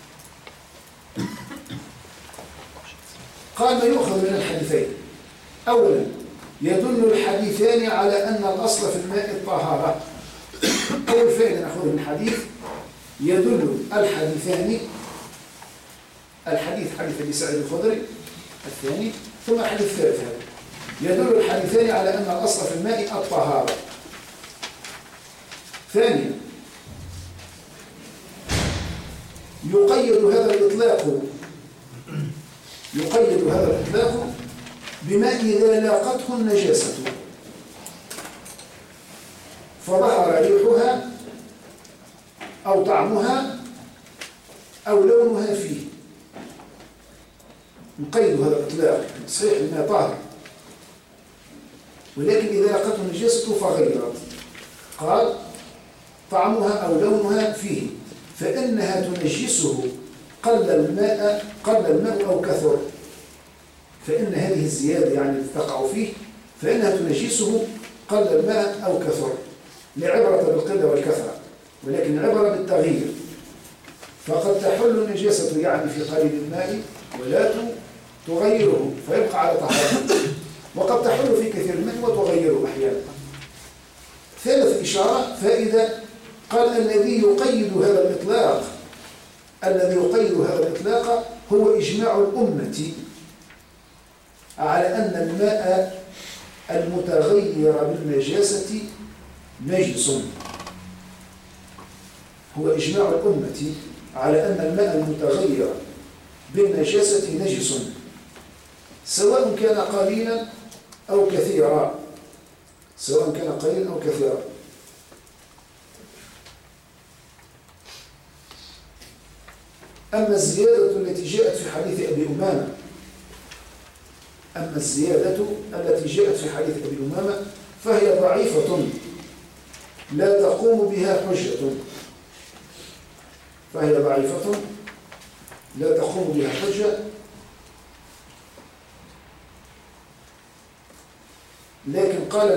[SPEAKER 1] قال ما يؤخذ من الحديثين. أولا يدل الحديثان على أن الأصل في الماء الطهارة. أول فائدة نأخذ من الحديث، يدل الحديثان، الحديث حديث أبي سعيد الخدري الثاني، ثم الحديث الثالث هذا، يدل الحديثان على أن الأصل في الماء الطهارة. ثانيا يقيد هذا الإطلاق بما إذا لاقته النجاسة فظهر ريحها أو طعمها أو لونها فيه. نقيد هذا الإطلاق صحيح لما طاهر، ولكن إذا لاقته النجاسة فغيرت، قال طعمها أو لونها فيه فإنها تنجسه قل الماء أو كثر. فإن هذه الزيادة يعني تقع فيه فإنها تنجسه قل الماء أو كثر، لعبرة بالقلة والكثرة، ولكن عبرة بالتغيير. فقد تحل النجاسة يعني في قليل الماء ولا تغيره فيبقى على طهارته، وقد تحل في كثير الماء وتغيره أحيانا. ثالث إشارة فائدة، قال الذي يقيد هذا الإطلاق هو إجماع الأمة على أن الماء المتغير بالنجاسة نجس. هو إجماع الأمة على أن الماء المتغير بالنجاسة نجس سواء كان قليلا أو كثيرا. أما الزيادة التي جاءت في حديث أبي أمامة فهي ضعيفة لا تقوم بها حجة، لكن قال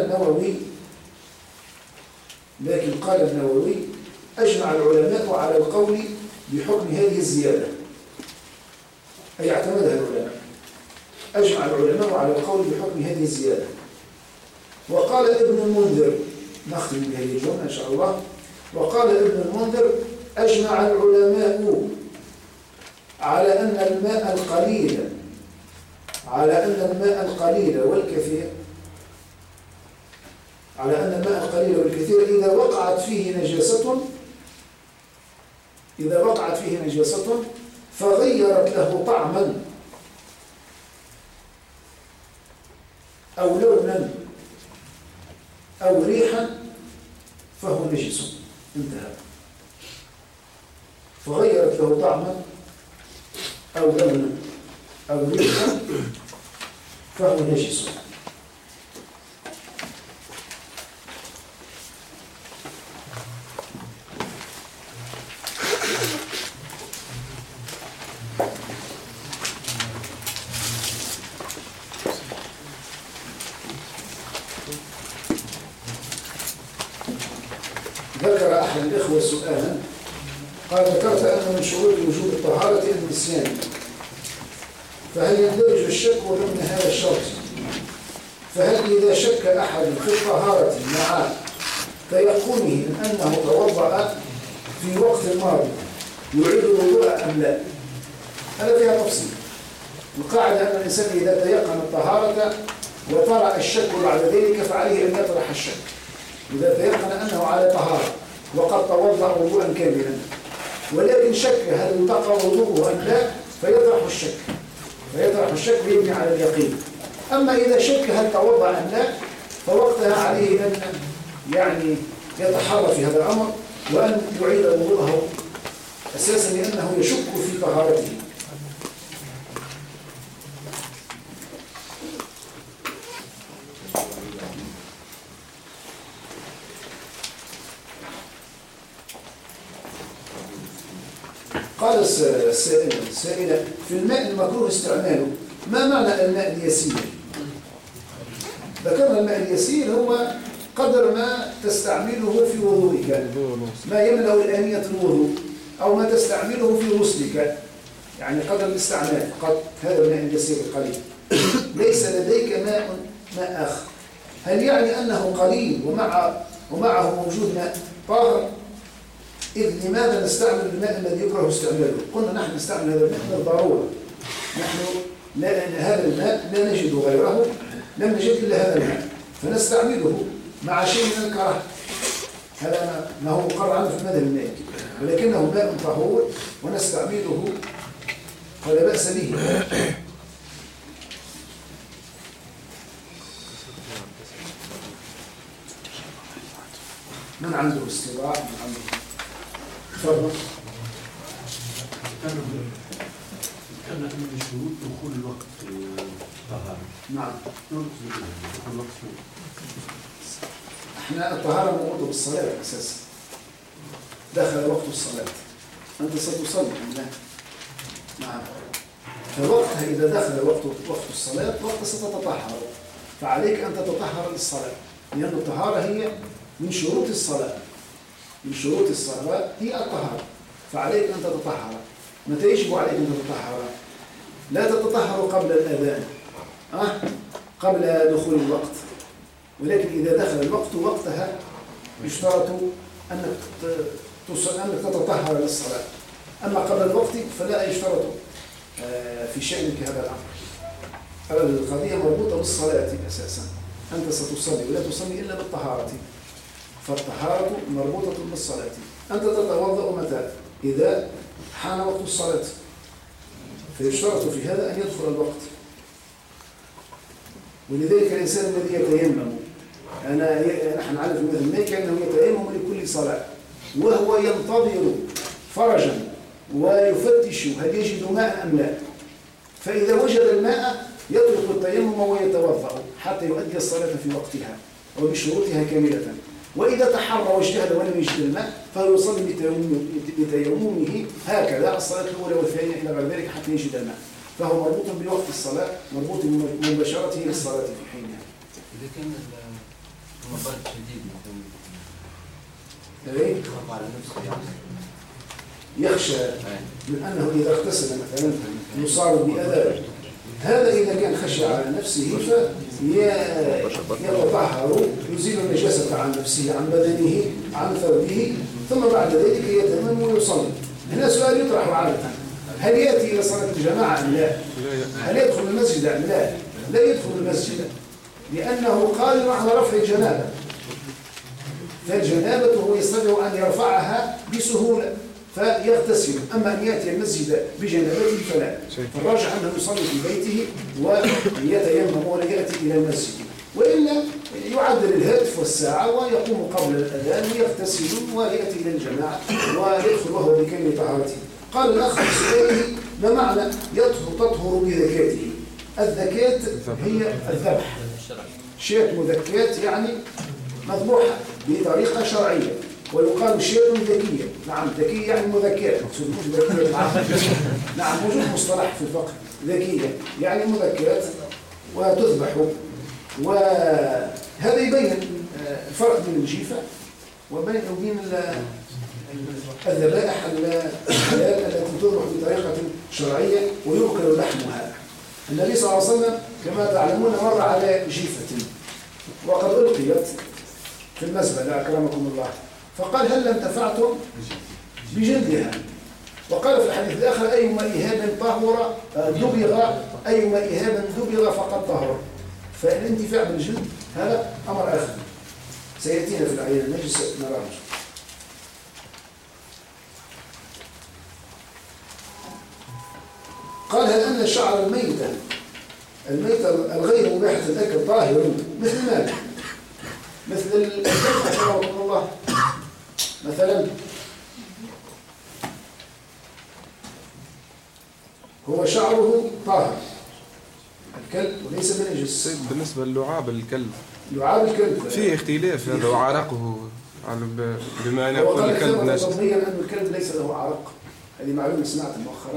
[SPEAKER 1] النووي أجمع العلماء على القول بحكم هذه الزيادة، أي اعتمدها العلماء. أجمع العلماء على القول بحكم هذه الزيادة. وقال ابن المنذر، نختم بهذه الجملة إن شاء الله، وقال ابن المنذر أجمع العلماء على أن الماء القليل والكثير إذا وقعت فيه نجاسة فغيرت له طعما أو لونا أو ريحا فهو نجس. انتهى. فغيرت له طعما أو لونا أو ريحا فهو نجس. ذكر أحد الإخوة سؤالا، قال ذكرت أن من شروط وجوب الطهارة النسيان، فهل يندرج الشك ضمن هذا الشرط؟ فهل إذا شك أحد في الطهارة مع تيقنه من أنه توضأ في وقت الماضي يعيد الوضوء أم لا؟ هذا فيها تفصيل. القاعدة أن الإنسان إذا تيقن الطهارة وطرأ الشك بعد ذلك فعليه أن يطرح الشك. إذا تيقن أنه على طهارة وقد توضأ وضوءا كاملا ولكن شك هل انتقى وضوءه أم لا فيطرح الشك ويبني على اليقين. أما إذا شك هل توضأ أم لا فوقتها عليه أن يتحرى في هذا الأمر وأن يعيد وضوءه أساسا لأنه يشك في طهارته. قال السائلة في الماء المكروه استعماله ما معنى الماء اليسير؟ ذكرنا الماء اليسير هو قدر ما تستعمله في وضوئك، ما يملأ الآنية الوضوء أو ما تستعمله في غسلك، يعني قدر الاستعمال فقط. هذا الماء اليسير القليل. ليس لديك ماء آخر. هل يعني أنه قليل ومعه موجود ماء طاهر؟ إذ لماذا نستعمل الماء الذي يكره استعماله؟ قلنا نحن نستعمل هذا الماء بالضرورة. نحن هذا الماء لا نجد غيره، لم نجد إلا هذا الماء فنستعمله مع شيء من الكراهة. هذا ما هو مقرر عنه في المذهب المالكي، ولكنه ماء طهور ونستعمله ولا بأس به. من عنده استطاع؟ من عنده تفضل.
[SPEAKER 6] كان من الشروط دخول الوقت في الطهارة.
[SPEAKER 1] نعم.
[SPEAKER 6] دخول الوقت.
[SPEAKER 1] احنا الطهارة مربوطة بالصلاة أساسا. دخل وقت الصلاة أنت ستصلي أم لا؟ نعم. فوقتها إذا دخل وقت الصلاة وقت ستتطهر، فعليك أن تتطهر للصلاة، لأن الطهارة هي من شروط الصلاة. من شروط الصلاة هي الطهارة، فعليك أن تتطهر. متى يجب عليك أن تتطهر؟ لا تتطهر قبل الأذان قبل دخول الوقت، ولكن إذا دخل الوقت وقتها يشترط أنك تتطهر للصلاة. أما قبل الوقت فلا يشترط في شأنك هذا الأمر. القضية مربوطة بالصلاة أساسا، أنت ستصلي ولا تصلي إلا بالطهارة، فالطهارة مربوطة بالصلاة. أنت تتوضأ متى؟ إذا حان وقت الصلاة، فيشترط في هذا أن يدخل الوقت. ولذلك الإنسان الذي يتيمم، نحن نعرف في المذهب المالكي أنه يتيمم لكل صلاة وهو ينتظر فرجا ويفتش هل يجد ماء أم لا، فإذا وجد الماء يترك التيمم ويتوضأ حتى يؤدي الصلاة في وقتها وبشروطها كاملة. وإذا تحرى واجتهد ولم يجد الماء فهو يصلي بتيممه هكذا الصلاة الأولى والثانية إلى غير ذلك حتى يجد الماء، فهو مربوط بوقت الصلاة، مربوط بمباشرته للصلاة في حينها.
[SPEAKER 4] إذا كان المبرد شديد يخاف على نفسه
[SPEAKER 1] يخشى من أنه إذا اغتسل مثلا يصاب بأذى، هذا إذا كان خشى على نفسه فيتطهر يزيل النجاسة عن نفسه عن بدنه عن ثوبه، ثم بعد ذلك يتيمم ويصلي. هنا سؤال يطرح عادة: هل يأتي إلى صلاة الجماعة أم لا؟ هل يدخل المسجد أم لا؟ لا يدخل المسجد، لأنه قادر على رفع الجنابة، فالجنابة هو يستطيع أن يرفعها بسهولة فيغتسل. أما أن يأتي المسجد بجنابته فلا، فالراجع أنه يصلي في بيته ويتيمم ولا يأتي إلى المسجد، وإلا يعدل الهاتف والساعة ويقوم قبل الأذان ويغتسل ويأتي إلى الجماعة ويدخل وهو بكامل طهارته. قال الآخر بسؤاله: ما معنى تطهر بذكاته؟ الذكاة هي الذبح، شاة مذكاة يعني مذبوحة بطريقة شرعية، ويقال شاة ذكية. نعم، ذكية يعني مذكاة، مقصود مش ذكية. نعم موجود مصطلح في الفقه، ذكية يعني مذكاة وتذبح. وهذا يبين الفرق بين الجيفة وبين الذبائح الحلال التي تذبح بطريقة شرعية ويؤكل لحمها. النبي صلى الله عليه وسلم كما تعلمون مر على جيفة وقد ألقيت في المزبلة أكرمكم الله، فقال: هل انتفعتم بجلدها؟ وقال في الحديث الآخر: أيما إهاب طهر دبغ، أيما إهاب دبغ فقد طهر. فالانتفاع بالجلد هذا أمر آخر سيأتينا في العيان المجلس نراه. قال: هل أن الشعر الميتة الغير مباحة الأكل طاهر مثل ماذا؟ مثل الكلب أكرمكم الله مثلا، هو شعره طاهر الكلب وليس بنجس.
[SPEAKER 7] بالنسبة للعاب الكلب،
[SPEAKER 1] لعاب الكلب
[SPEAKER 7] في اختلاف هذا وعرقه بما أن يقول الكلب نجس.
[SPEAKER 1] طبيا أن الكلب ليس له عرق، هذه معلومة سمعت مؤخرا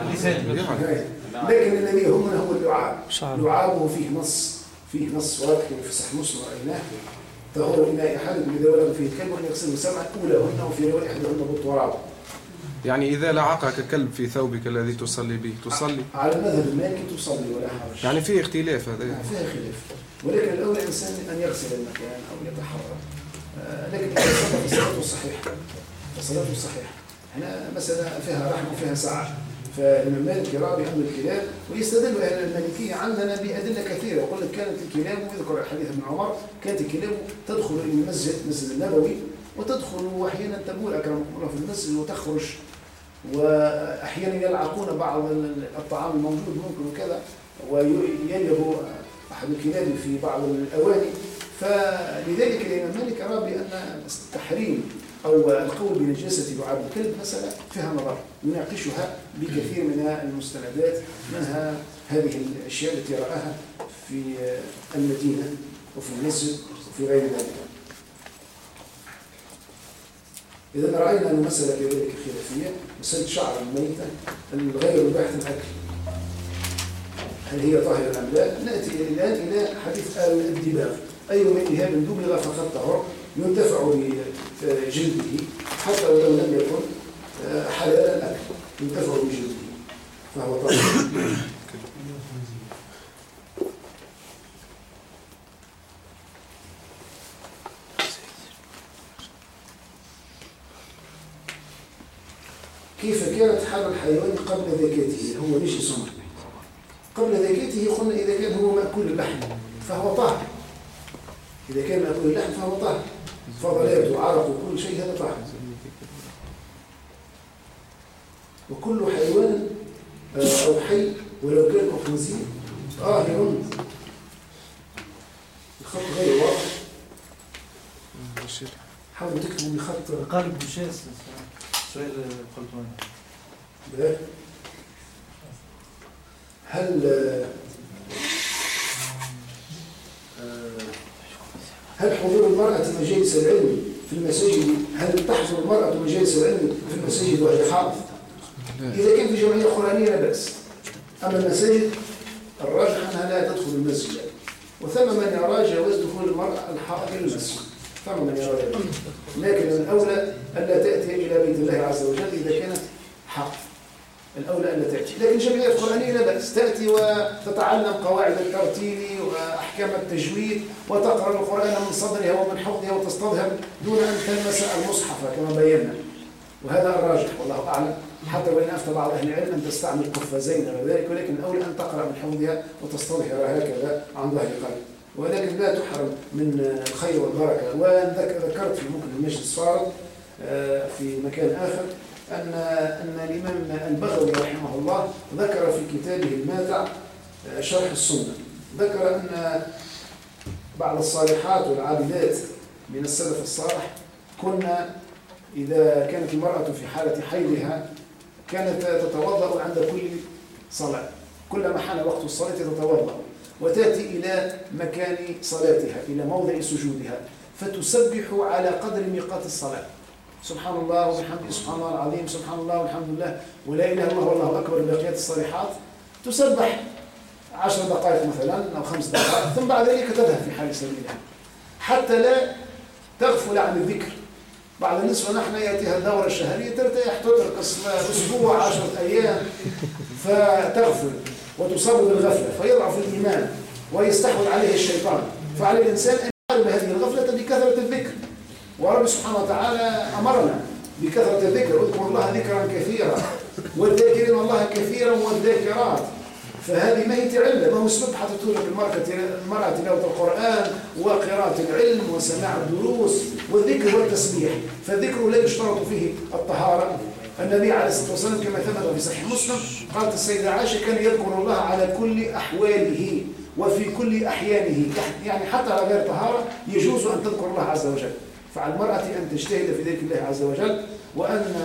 [SPEAKER 1] لكن الذي يهمنا هو اللعاب. لعابه فيه نص واضح في صحيح مسلم رأيناه: طهور إناء أحدكم إذا ولغ فيه الكلب وأن يغسله سبعا أولاهن وفي رواية إحداهن بالتراب.
[SPEAKER 7] يعني إذا لعقك كلب في ثوبك الذي تصلي به تصلي؟
[SPEAKER 1] على المذهب المالكي تصلي ولا حرج.
[SPEAKER 7] يعني في اختلاف هذا؟
[SPEAKER 1] فيها خلاف، ولكن الأولى الإنسان أن يغسل المكان أو يتحرك. لكن إذا صلى فصلاته صحيحة، فصلاته صحيحة. هنا مسألة فيها رحمة وفيها سعة. فالإمام مالك يرى بأن الكلاب، ويستدل أهل المالكية عندنا بأدلة كثيرة، يقول لك كانت الكلاب، ويذكر حديث ابن عمر: كانت الكلاب تدخل إلى المسجد النبوي وتدخل وأحيانا تقول أكرمكم الله في المسجد وتخرج، وأحيانا يلعقون بعض الطعام الموجود ممكن وكذا، ويلهب أحد الكلاب في بعض الأواني. فلذلك الإمام مالك رأى بأن التحريم أو القول بنجاسة لعاب الكلب مسألة فيها نظر يناقشها بكثير من المستندات، منها هذه الأشياء التي رآها في المدينة وفي المسجد وفي غير ذلك. إذا رأينا أن مسألة كذلك خلافية، مسألة شعر الميتة الغير مباح الأكل، هل هي طاهرة أم لا؟ نأتي الآن إلى حديث الدباغ. أي من إهاب دبغ فقد طهر، ينتفع بجلده حتى ولو لم يكن حلالا الأكل، ينتفع بجلده فهو طاهر. كيف كانت حال الحيوان قبل ذكاته؟ هو نجس قبل ذكاته. قلنا إذا كان هو مأكول اللحم فهو طاهر، إذا كان مأكول اللحم فهو طاهر، فضلات وعرق وكل شيء هذا طاهر. وكل حيوان أو حي ولو كان خنزير طاهر. الخط غير واضح، حاولوا تكتبوا بخط
[SPEAKER 2] قالب بشاس. السؤال قلت
[SPEAKER 1] وانا هل حضور المرأة مجالس العلم في المساجد، هل تحضر المرأة مجالس العلم في المساجد وهي حاضر؟ إذا كان في جمعية قرآنية لا بأس. أما المساجد الراجح أنها لا تدخل المسجد، وثم من يرى جواز دخول المرأة الحائض إلى المسجد، ثم من يرى ذلك. لكن الأولى ألا تأتي إلى بيت الله عز وجل إذا كانت حائض، الأولى ألا تأتي. لكن جمعية قرآنية لا بأس، تأتي وتتعلم قواعد الترتيل وأحكام التجويد وتقرأ القرآن من صدرها ومن حفظها وتستظهر دون أن تلمس المصحف كما بينا، وهذا الراجح والله أعلم. حتى وإن أفتى بعض أهل العلم أن تستعمل قفازين أو ذلك، ولكن الأولى أن تقرأ من حفظها وتستظهر هكذا عن ظهر قلب، ولكن لا تحرم من الخير والبركة. وذكرت في ممكن المجلس الصارم في مكان آخر أن الإمام البغوي رحمه الله ذكر في كتابه الماتع شرح السنة، ذكر أن بعض الصالحات والعابدات من السلف الصالح كنا إذا كانت المرأة في حالة حيضها كانت تتوضأ عند كل صلاة، كلما حان وقت الصلاة تتوضأ وتأتي إلى مكان صلاتها إلى موضع سجودها فتسبح على قدر ميقات الصلاة، سبحان الله وبحمده سبحان الله العظيم، سبحان الله والحمد لله ولا إله إلا الله والله أكبر، بقية الصالحات تسبح 10 دقائق مثلا أو 5 دقائق، ثم بعد ذلك تذهب في حال سبيلها حتى لا تغفل عن الذكر. بعض النسوة نحن يأتيها الدورة الشهرية ترتاح تترك أسبوع 10 أيام فتغفل وتصاب بالغفلة فيضعف الإيمان ويستحوذ عليه الشيطان. فعلى الإنسان أن يحارب هذه الغفلة بكثرة الذكر، ورب سبحانه وتعالى أمرنا بكثرة الذكر، اذكروا الله ذكرا كثيرا والذاكرين الله كثيرا والذاكرات. فهذه ما هي تعلم، ما هو سبب حتى تترك المرأة تلاوة القرآن وقراءة العلم وسماع الدروس والذكر والتسبيح. فالذكر لا يشترط فيه الطهارة. النبي عليه الصلاة والسلام كما ثبت في صحيح مسلم قالت السيدة عائشة كان يذكر الله على كل أحواله وفي كل أحيانه، يعني حتى على غير طهارة يجوز أن تذكر الله عز وجل. فعلى المرأة أن تجتهد في ذكر الله عز وجل، وأن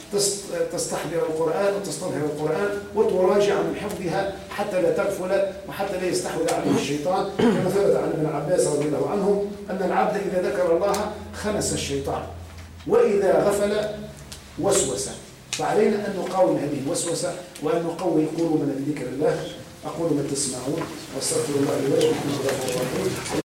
[SPEAKER 1] تستحضر القرآن وتستظهر القرآن وتراجع من حفظها حتى لا تغفل وحتى لا يستحوذ عليه الشيطان، كما ثبت عن ابن عباس رضي الله عنه أن العبد إذا ذكر الله خنس الشيطان وإذا غفل وسوس. فعلينا أن نقاوم هذه الوسوسة وأن نقوي قلوبنا بذكر الله. أقول ما تسمعون واستغفر الله لي ولكم.